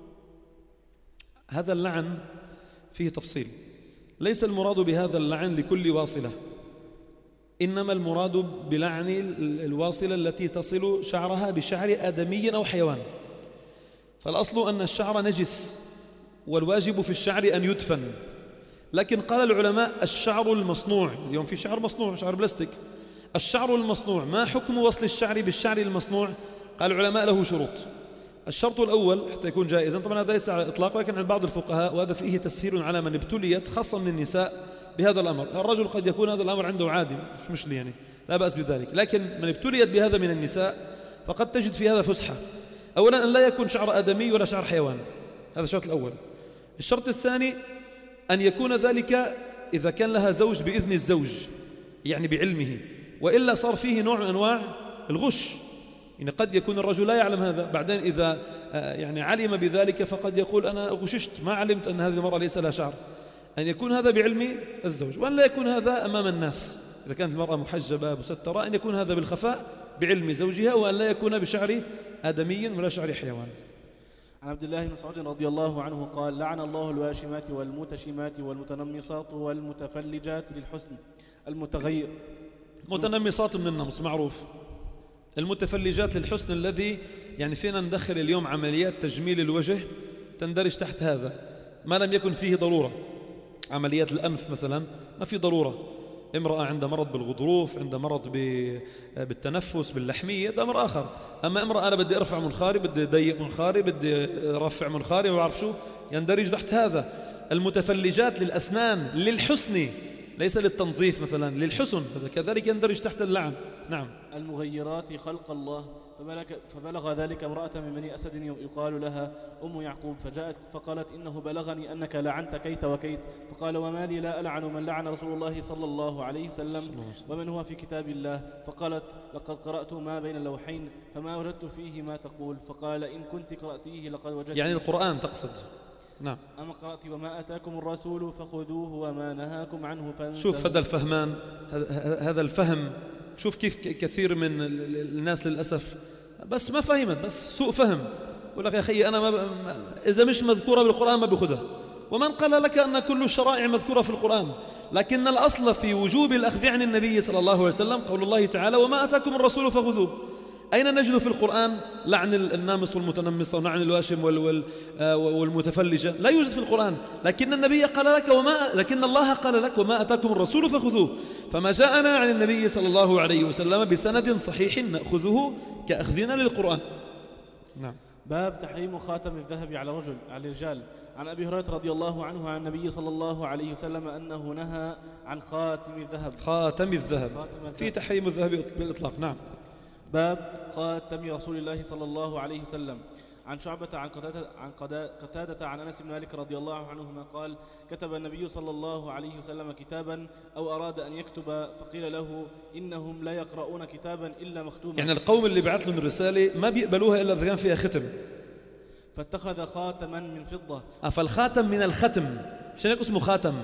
هذا اللعن فيه تفصيل. ليس المراد بهذا اللعن لكل واصلة، إنما المراد بلعن الواصلة التي تصل شعرها بشعر آدمي أو حيوان. فالأصل أن الشعر نجس، والواجب في الشعر أن يدفن. لكن قال العلماء: الشعر المصنوع، اليوم في شعر مصنوع، شعر بلاستيك، الشعر المصنوع ما حكم وصل الشعر بالشعر المصنوع؟ قال العلماء: له شروط. الشرط الأول حتى يكون جائزا، طبعا هذا ليس على الإطلاق ولكن عند بعض الفقهاء، وهذا فيه تسهيل على من ابتليت خاصة من النساء بهذا الأمر. الرجل قد يكون هذا الأمر عنده عادي مش مشكلة يعني لا بأس بذلك، لكن من ابتليت بهذا من النساء فقد تجد في هذا فسحة. أولا أن لا يكون شعر آدمي ولا شعر حيوان، هذا الشرط الأول. الشرط الثاني أن يكون ذلك إذا كان لها زوج بإذن الزوج يعني بعلمه، وإلا صار فيه نوع من أنواع الغش. يعني قد يكون الرجل لا يعلم هذا، بعدين إذا يعني علم بذلك فقد يقول أنا غششت ما علمت أن هذه المرأة ليس لها شعر. أن يكون هذا بعلم الزوج، وأن لا يكون هذا أمام الناس إذا كانت المرأة محجبة مسترة، أن يكون هذا بالخفاء بعلم زوجها، وأن لا يكون بشعر آدمي ولا شعر حيوان. عن عبد الله بن مسعود رضي الله عنه قال: لعن الله الواشمات والمتشمات والمتنمصات والمتفلجات للحسن المتغير. متنمصات من النمص معروف، المتفلجات للحسن الذي يعني فينا ندخل اليوم عمليات تجميل الوجه تندرج تحت هذا ما لم يكن فيه ضرورة. عمليات الأنف مثلا ما في ضرورة، امرأة عندها مرض بالغضروف، عندها مرض بالتنفس باللحمية، ده أمر آخر. أما امرأة أنا بدي أرفع منخاري، بدي أضيق منخاري، بدي أرفع منخاري ما بعرف شو، يندرج تحت هذا. المتفلجات للأسنان للحسن ليس للتنظيف مثلا، للحسن، هذا كذلك يندرج تحت اللعن. نعم. المغيرات خلق الله، فبلغ ذلك امرأة من بني أسد يقال لها أم يعقوب، فجاءت فقالت: إنه بلغني أنك لعنت كيت وكيت. فقال: وما لي لا ألعن من لعن رسول الله صلى الله عليه وسلم ومن هو في كتاب الله. فقالت: لقد قرأت ما بين اللوحين فما وجدت فيه ما تقول. فقال: إن كنت قرأتيه لقد وجدت. يعني القرآن تقصد؟ نعم. أما قرأت وما أتاكم الرسول فخذوه وما نهاكم عنه فانتهوا. شوف هذا الفهمان، هذا الفهم، شوف كيف كثير من الناس للأسف بس ما فهمت، بس سوء فهم. يقول لك يا أخي أنا إذا مش مذكورة بالقرآن ما بأخذها. ومن قال لك أن كل الشرائع مذكورة في القرآن؟ لكن الأصل في وجوب الأخذ عن النبي صلى الله عليه وسلم قول الله تعالى: وما أتاكم الرسول فخذوه. أين نجد في القرآن لعن النامص والمتنمص ولعن الواشم والمتفلجة؟ لا يوجد في القرآن. لكن النبي قال لك لكن الله قال لك: وما أتاكم الرسول فخذوه. فما جاءنا عن النبي صلى الله عليه وسلم بسند صحيح نأخذه كأخذنا للقرآن. نعم. باب تحريم خاتم الذهب على الرجال. عن أبي هريرة رضي الله عنه عن النبي صلى الله عليه وسلم أنه نهى عن خاتم الذهب. في تحريم الذهب بالإطلاق. نعم. باب خاتم رسول الله صلى الله عليه وسلم. عن شعبة عن قتادة عن أنس بن مالك رضي الله عنهما قال: كتب النبي صلى الله عليه وسلم كتابا أو أراد أن يكتب فقيل له: إنهم لا يقرؤون كتابا إلا مختوما. يعني القوم اللي بعت لهم الرسالة ما بيقبلوها إلا إذا كان فيها ختم، فاتخذ خاتما من فضة. فالخاتم من الختم عشان هيك اسمه خاتم.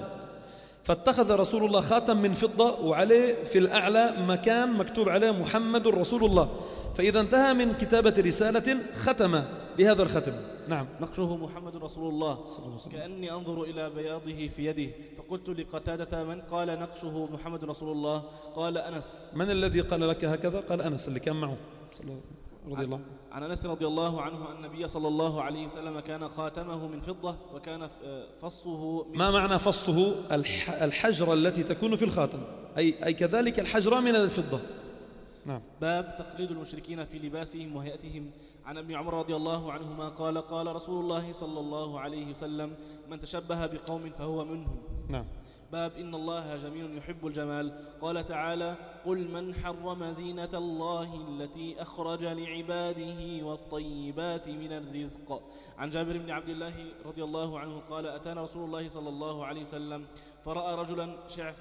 فاتخذ رسول الله خاتم من فضة وعليه في الأعلى مكان مكتوب عليه محمد رسول الله، فإذا انتهى من كتابة رسالة ختم بهذا الختم. نعم. نقشه محمد رسول الله كأني أنظر إلى بياضه في يده. فقلت لقتادة: من قال نقشه محمد رسول الله؟ قال: أنس. من الذي قال لك هكذا؟ قال: أنس اللي كان معه رضي الله عن أنس رضي الله عنه أن النبي صلى الله عليه وسلم كان خاتمه من فضة وكان فصه من. ما معنى فصه؟ الحجرة التي تكون في الخاتم، أي كذلك الحجرة من الفضة. نعم. باب تقليد المشركين في لباسهم وهيئتهم. عن ابن عمر رضي الله عنهما قال: قال رسول الله صلى الله عليه وسلم: من تشبه بقوم فهو منهم. نعم. باب إن الله جميل يحب الجمال. قال تعالى: قل من حرم زينة الله التي أخرج لعباده والطيبات من الرزق. عن جابر بن عبد الله رضي الله عنه قال: أتانا رسول الله صلى الله عليه وسلم فرأى رجلا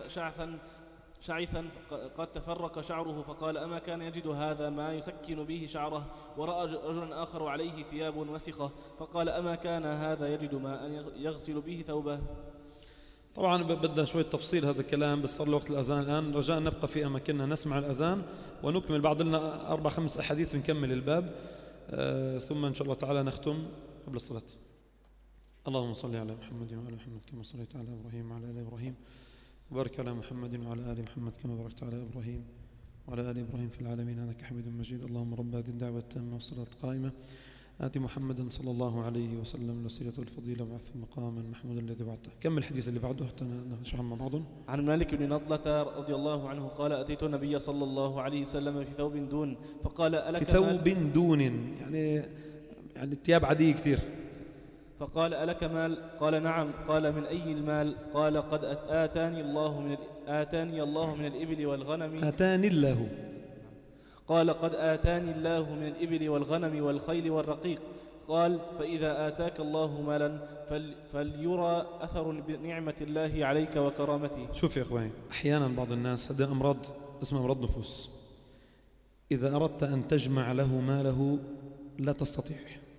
شعثا قد تفرق شعره، فقال: أما كان يجد هذا ما يسكن به شعره؟ ورأى رجلا آخر عليه ثياب وسخة، فقال: أما كان هذا يجد ماء يغسل به ثوبه؟ طبعا بدنا شوية تفصيل هذا الكلام، بس صار له وقت الأذان الآن. رجاء نبقى في أماكننا نسمع الأذان ونكمل. بعد لنا 4-5 أحاديث بنكمل الباب، ثم إن شاء الله تعالى نختم قبل الصلاة. اللهم صل على محمد وعلى محمد كما صليت على إبراهيم وعلى آل إبراهيم، وبارك على محمد وعلى آل محمد كما باركت على إبراهيم وعلى آل إبراهيم في العالمين إنك حميد مجيد. اللهم رب هذه الدعوة التامة والصلاة القائمة آت محمدا صلى الله عليه وسلم الوسيلة والفضيلة وبعث مقاما محمودا الذي بعثه. كم الحديث اللي بعده حتى نشرح مع بعض. عن مالك بن نضلة رضي الله عنه قال: أتيت النبي صلى الله عليه وسلم في ثوب دون، فقال: ألك في ثوب دون؟ يعني الثياب عادية كتير. فقال ألك مال؟ قال نعم. قال من أي المال؟ قال قد آتاني الله من الإبل والغنم. آتاني الله. قال قد آتاني الله من الإبل والغنم والخيل والرقيق. قال فإذا آتاك الله مالا فليرى أثر نعمة الله عليك وكرامته. شوف يا أخواني، أحيانا بعض الناس هذا أمراض اسمها أمراض نفوس، إذا أردت أن تجمع له ماله لا تستطيع.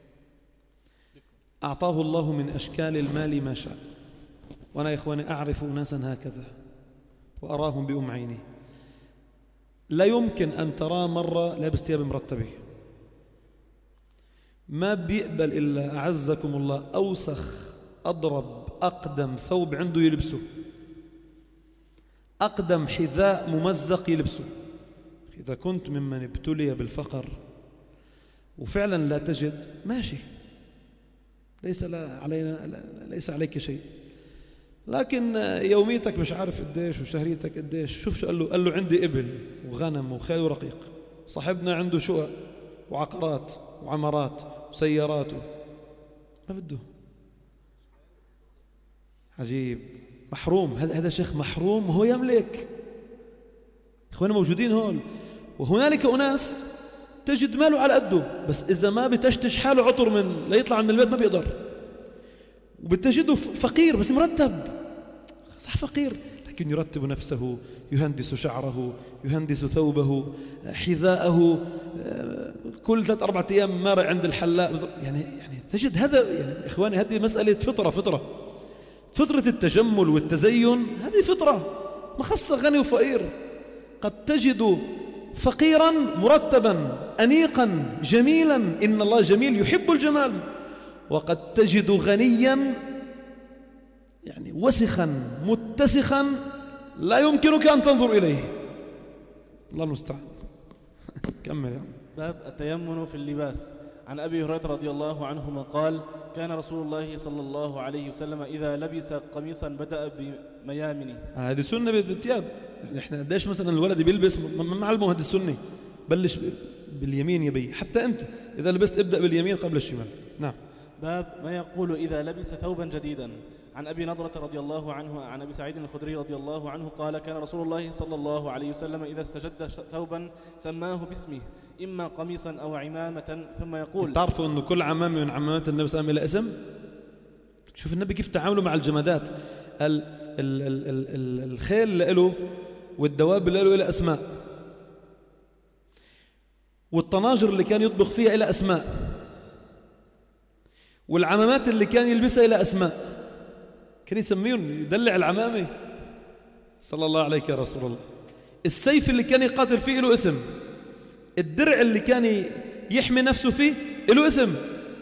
أعطاه الله من أشكال المال ما شاء، وأنا يا إخواني أعرف أناسا هكذا وأراهم بأم عيني، لا يمكن أن تراه مرة لابس ثياب مرتبة، ما بيقبل إلا أعزكم الله أوسخ أضرب أقدم ثوب عنده يلبسه، أقدم حذاء ممزق يلبسه. إذا كنت ممن ابتلي بالفقر وفعلا لا تجد، ماشي، ليس عليك شيء، لكن يوميتك مش عارف قديش وشهريتك قديش. شوف شو قال له عندي إبل وغنم وخيل ورقيق، صاحبنا عنده شقق وعقارات وعمارات وسيارات ما بده. عجيب، محروم. هذا شيخ محروم وهو يملك. إخواننا موجودين هون، وهنالك أناس تجد ماله على قده، بس إذا ما بتشتش حاله عطر من لا يطلع من البيت ما بيقدر، وبتجده فقير بس مرتب، صح فقير لكن يرتب نفسه، يهندس شعره، يهندس ثوبه، حذاءه، كل 3-4 أيام مارع عند الحلاق. يعني تجد هذا. يعني إخواني هذه مسألة فطرة التجمل والتزين، هذه فطرة ما خص غني وفقير. قد تجد فقيرا مرتبا أنيقا جميلا، إن الله جميل يحب الجمال، وقد تجد غنيا يعني وسخا متسخا لا يمكنك أن تنظر إليه. الله المستعان. كمل يا باب التيمن في اللباس. عن أبي هريرة رضي الله عنهما قال كان رسول الله صلى الله عليه وسلم إذا لبس قميصا بدأ بميامنه. هذه سنة بالثياب. احنا قديش مثلا الولد بيلبس ما معلمه هذه السنة، بلش باليمين يبي، حتى أنت إذا لبست ابدأ باليمين قبل الشمال. نعم. باب ما يقول إذا لبس ثوبا جديدا. عن أبي نضرة رضي الله عنه عن أبي سعيد الخدري رضي الله عنه قال كان رسول الله صلى الله عليه وسلم إذا استجد ثوبا سماه باسمه، إما قميصا أو عمامة، ثم يقول. تعرفوا أنه كل عمامة من عمامات النبي صلى الله عليه وسلم لها اسم؟ شوف النبي كيف تعامله مع الجمادات. الخيل له والدواب له إلى أسماء، والطناجر اللي كان يطبخ فيها إلى أسماء، والعمامات اللي كان يلبسها إلى أسماء. كان يسميهم يدلع العمامة. صلى الله عليك يا رسول الله. السيف اللي كان يقاتل فيه له اسم، الدرع اللي كان يحمي نفسه فيه له اسم،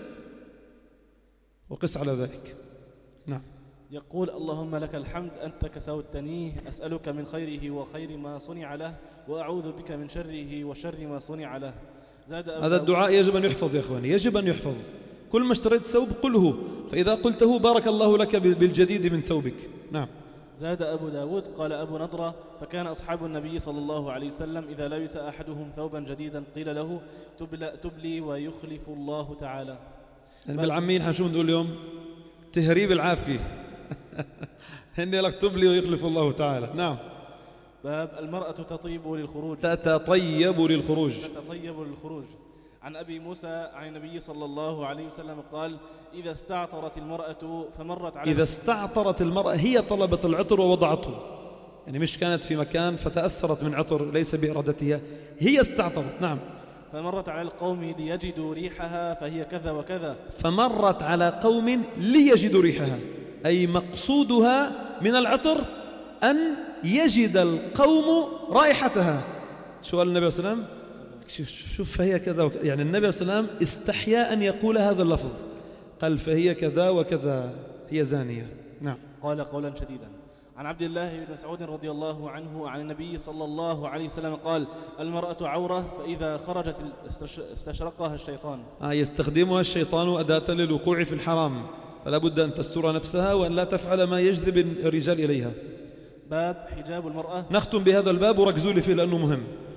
وقس على ذلك. نعم. يقول اللهم لك الحمد أنت كسوتنيه، أسألك من خيره وخير ما صنع له، وأعوذ بك من شره وشر ما صنع له. هذا الدعاء يجب أن يحفظ يا أخواني، يجب أن يحفظ. كل ما اشتريت ثوب قله، فإذا قلته بارك الله لك بالجديد من ثوبك. نعم. زاد أبو داود قال أبو نضرة فكان أصحاب النبي صلى الله عليه وسلم إذا لبس أحدهم ثوبا جديدا قيل له تبلي ويخلف الله تعالى. يعني بالعامين حنشوف نقول اليوم تهريب العافية. هني لك تبلي ويخلف الله تعالى. نعم. باب المرأة تطيب للخروج. تتطيب للخروج. عن أبي موسى عن النبي صلى الله عليه وسلم قال إذا استعطرت المرأة فمرت على إذا استعطرت المرأة، هي طلبت العطر ووضعته، يعني مش كانت في مكان فتأثرت من عطر ليس بإرادتها، هي استعطرت. نعم. فمرت على القوم ليجدوا ريحها فهي كذا وكذا. فمرت على قوم ليجدوا ريحها، أي مقصودها من العطر أن يجد القوم رائحتها. شو قال النبي صلى الله عليه وسلم؟ شوف فهي كذا وكذا. يعني النبي صلى الله عليه وسلم استحيا أن يقول هذا اللفظ، قال فهي كذا وكذا، هي زانية. نعم. قال قولا شديدا. عن عبد الله بن مسعود رضي الله عنه عن النبي صلى الله عليه وسلم قال المرأة عورة فإذا خرجت استشرقها الشيطان. يستخدمها الشيطان أداة للوقوع في الحرام، فلا بد أن تستر نفسها وأن لا تفعل ما يجذب الرجال إليها. باب حجاب المرأة. نختم بهذا الباب وركزوا لي فيه لأنه مهم.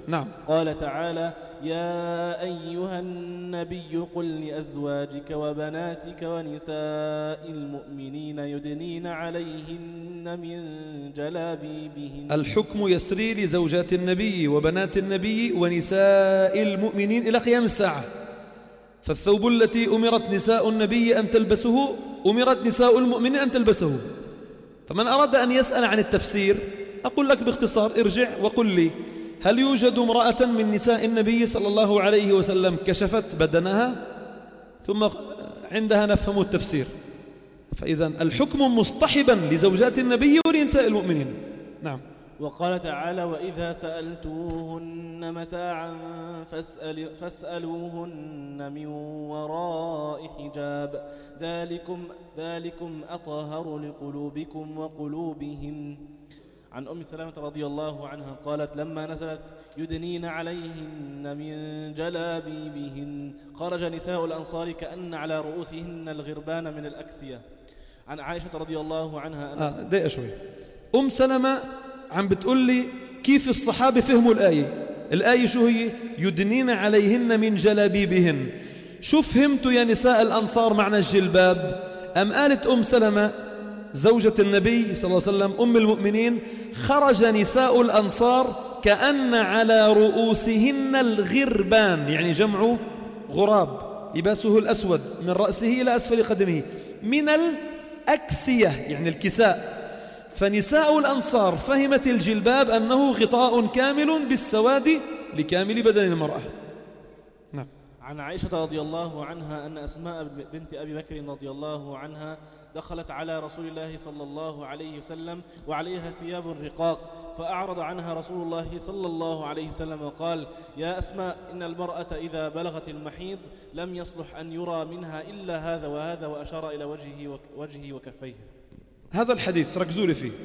نعم. قال تعالى: يا أيها النبي قل لأزواجك وبناتك ونساء المؤمنين يدنين عليهن من جلابيبهن. الحكم يسري لزوجات النبي وبنات النبي ونساء المؤمنين إلى قيام الساعة. فالثوب التي أمرت نساء النبي أن تلبسه أمرت نساء المؤمنين أن تلبسه. فمن أراد أن يسأل عن التفسير أقول لك باختصار: ارجع وقل لي هل يوجد امرأة من نساء النبي صلى الله عليه وسلم كشفت بدنها ثم عندها نفهم التفسير؟ فإذا الحكم مصطحبا لزوجات النبي ولنساء المؤمنين. نعم. وقال تعالى: وإذا سألتوهن متاعا فاسألوهن من وراء حجاب ذلكم أطهر لقلوبكم وقلوبهم. عن أم سلمة رضي الله عنها قالت: لما نزلت يدنين عليهن من جلابيبهن خرج نساء الأنصار كأن على رؤوسهن الغربان من الأكسية. عن عائشة رضي الله عنها دقيقة شوي. أم سلمة عم بتقول لي كيف الصحابة فهموا الآية شو هي؟ يدنين عليهن من جلابيبهن. شو فهمتوا يا نساء الأنصار معنى الجلباب؟ أم قالت أم سلمة زوجة النبي صلى الله عليه وسلم أم المؤمنين: خرج نساء الأنصار كأن على رؤوسهن الغربان، يعني جمع غراب، لباسه الأسود من رأسه إلى أسفل قدمه، من الأكسية يعني الكساء. فنساء الأنصار فهمت الجلباب أنه غطاء كامل بالسواد لكامل بدن المرأة. نعم. عن عائشة رضي الله عنها أن أسماء بنت أبي بكر رضي الله عنها دخلت على رسول الله صلى الله عليه وسلم وعليها ثياب رقاق، فأعرض عنها رسول الله صلى الله عليه وسلم وقال: يا أسماء، إن المرأة إذا بلغت المحيض لم يصلح أن يرى منها إلا هذا وهذا، وأشار إلى وجهه وكفيه. هذا الحديث ركزوا لي فيه.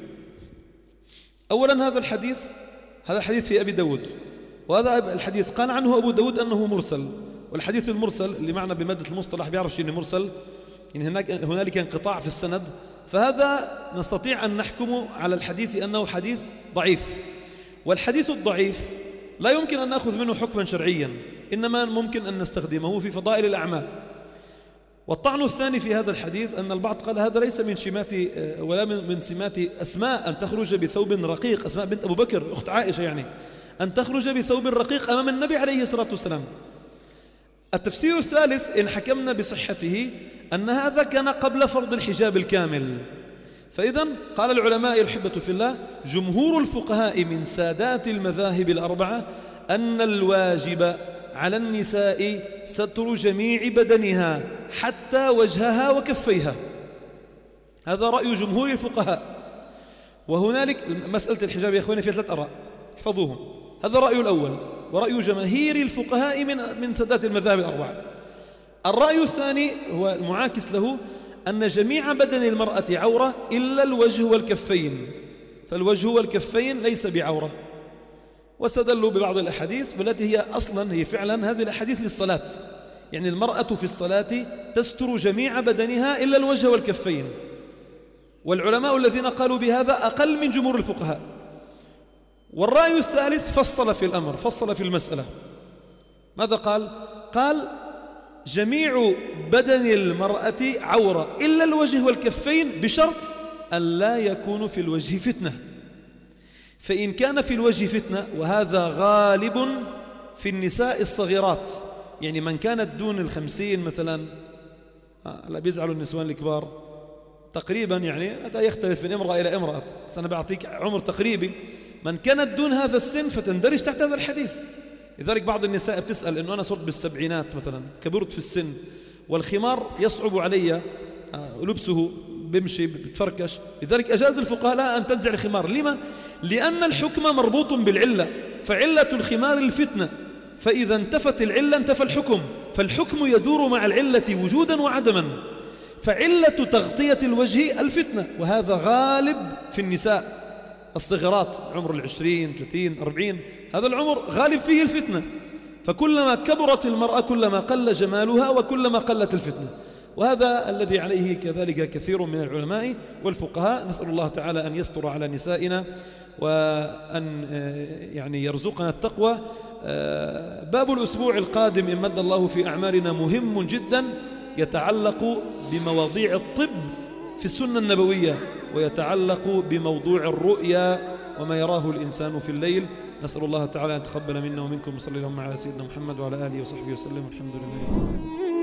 أولا هذا الحديث في أبي داود، وهذا الحديث قال عنه أبو داود أنه مرسل. والحديث المرسل اللي معنا بمادة المصطلح بيعرف شيء مرسل، يعني هنالك انقطاع في السند، فهذا نستطيع أن نحكم على الحديث أنه حديث ضعيف. والحديث الضعيف لا يمكن أن نأخذ منه حكما شرعيا، إنما ممكن أن نستخدمه في فضائل الأعمال. والطعن الثاني في هذا الحديث أن البعض قال هذا ليس من شمات ولا من سمات أسماء أن تخرج بثوب رقيق، أسماء بنت أبو بكر أخت عائشة، يعني أن تخرج بثوب رقيق أمام النبي عليه الصلاة والسلام. التفسير الثالث إن حكمنا بصحته أن هذا كان قبل فرض الحجاب الكامل. فإذا قال العلماء الأحبة في الله: جمهور الفقهاء من سادات المذاهب الأربعة أن الواجب على النساء ستر جميع بدنها حتى وجهها وكفيها. هذا رأي جمهور الفقهاء. وهنالك مسألة الحجاب يا أخواني فيها 3 آراء احفظوهم. هذا الرأي الأول، ورأي جماهير الفقهاء من سادات المذاهب الأربعة. الرأي الثاني هو المعاكس له، أن جميع بدن المرأة عورة إلا الوجه والكفين، فالوجه والكفين ليس بعورة. واستدلوا ببعض الأحاديث والتي هي أصلا هي فعلا هذه الأحاديث للصلاة، يعني المرأة في الصلاة تستر جميع بدنها إلا الوجه والكفين. والعلماء الذين قالوا بهذا أقل من جمهور الفقهاء. والرأي الثالث فصل في الأمر، فصل في المسألة. ماذا قال؟ قال جميع بدن المرأة عورة إلا الوجه والكفين بشرط أن لا يكون في الوجه فتنة. فإن كان في الوجه فتنة، وهذا غالب في النساء الصغيرات، يعني من كانت دون 50 مثلا، لا بيزعلوا النسوان الكبار تقريبا، يعني هذا يختلف من امرأة إلى امرأة، بس أنا بعطيك عمر تقريبي. من كانت دون هذا السن فتندرج تحت هذا الحديث. لذلك بعض النساء بتسأل إنه أنا صرت بالسبعينات مثلا، كبرت في السن والخمار يصعب علي لبسه، بمشي بتفركش، لذلك أجاز الفقهاء لها أن تنزع الخمار. لما؟ لأن الحكم مربوط بالعلة، فعلة الخمار الفتنة، فإذا انتفت العلة انتفى الحكم، فالحكم يدور مع العلة وجودا وعدما. فعلة تغطية الوجه الفتنة، وهذا غالب في النساء الصغيرات، عمر 20 30 40، هذا العمر غالب فيه الفتنة. فكلما كبرت المرأة كلما قل جمالها وكلما قلت الفتنة، وهذا الذي عليه كذلك كثير من العلماء والفقهاء. نسأل الله تعالى أن يستر على نسائنا وأن يعني يرزقنا التقوى. باب الأسبوع القادم إن مد الله في أعمالنا مهم جدا، يتعلق بمواضيع الطب في السنة النبوية، ويتعلق بموضوع الرؤيا وما يراه الإنسان في الليل. نسأل الله تعالى أن يتقبل منا ومنكم، وصلى اللهم على سيدنا محمد وعلى آله وصحبه وسلم، والحمد لله.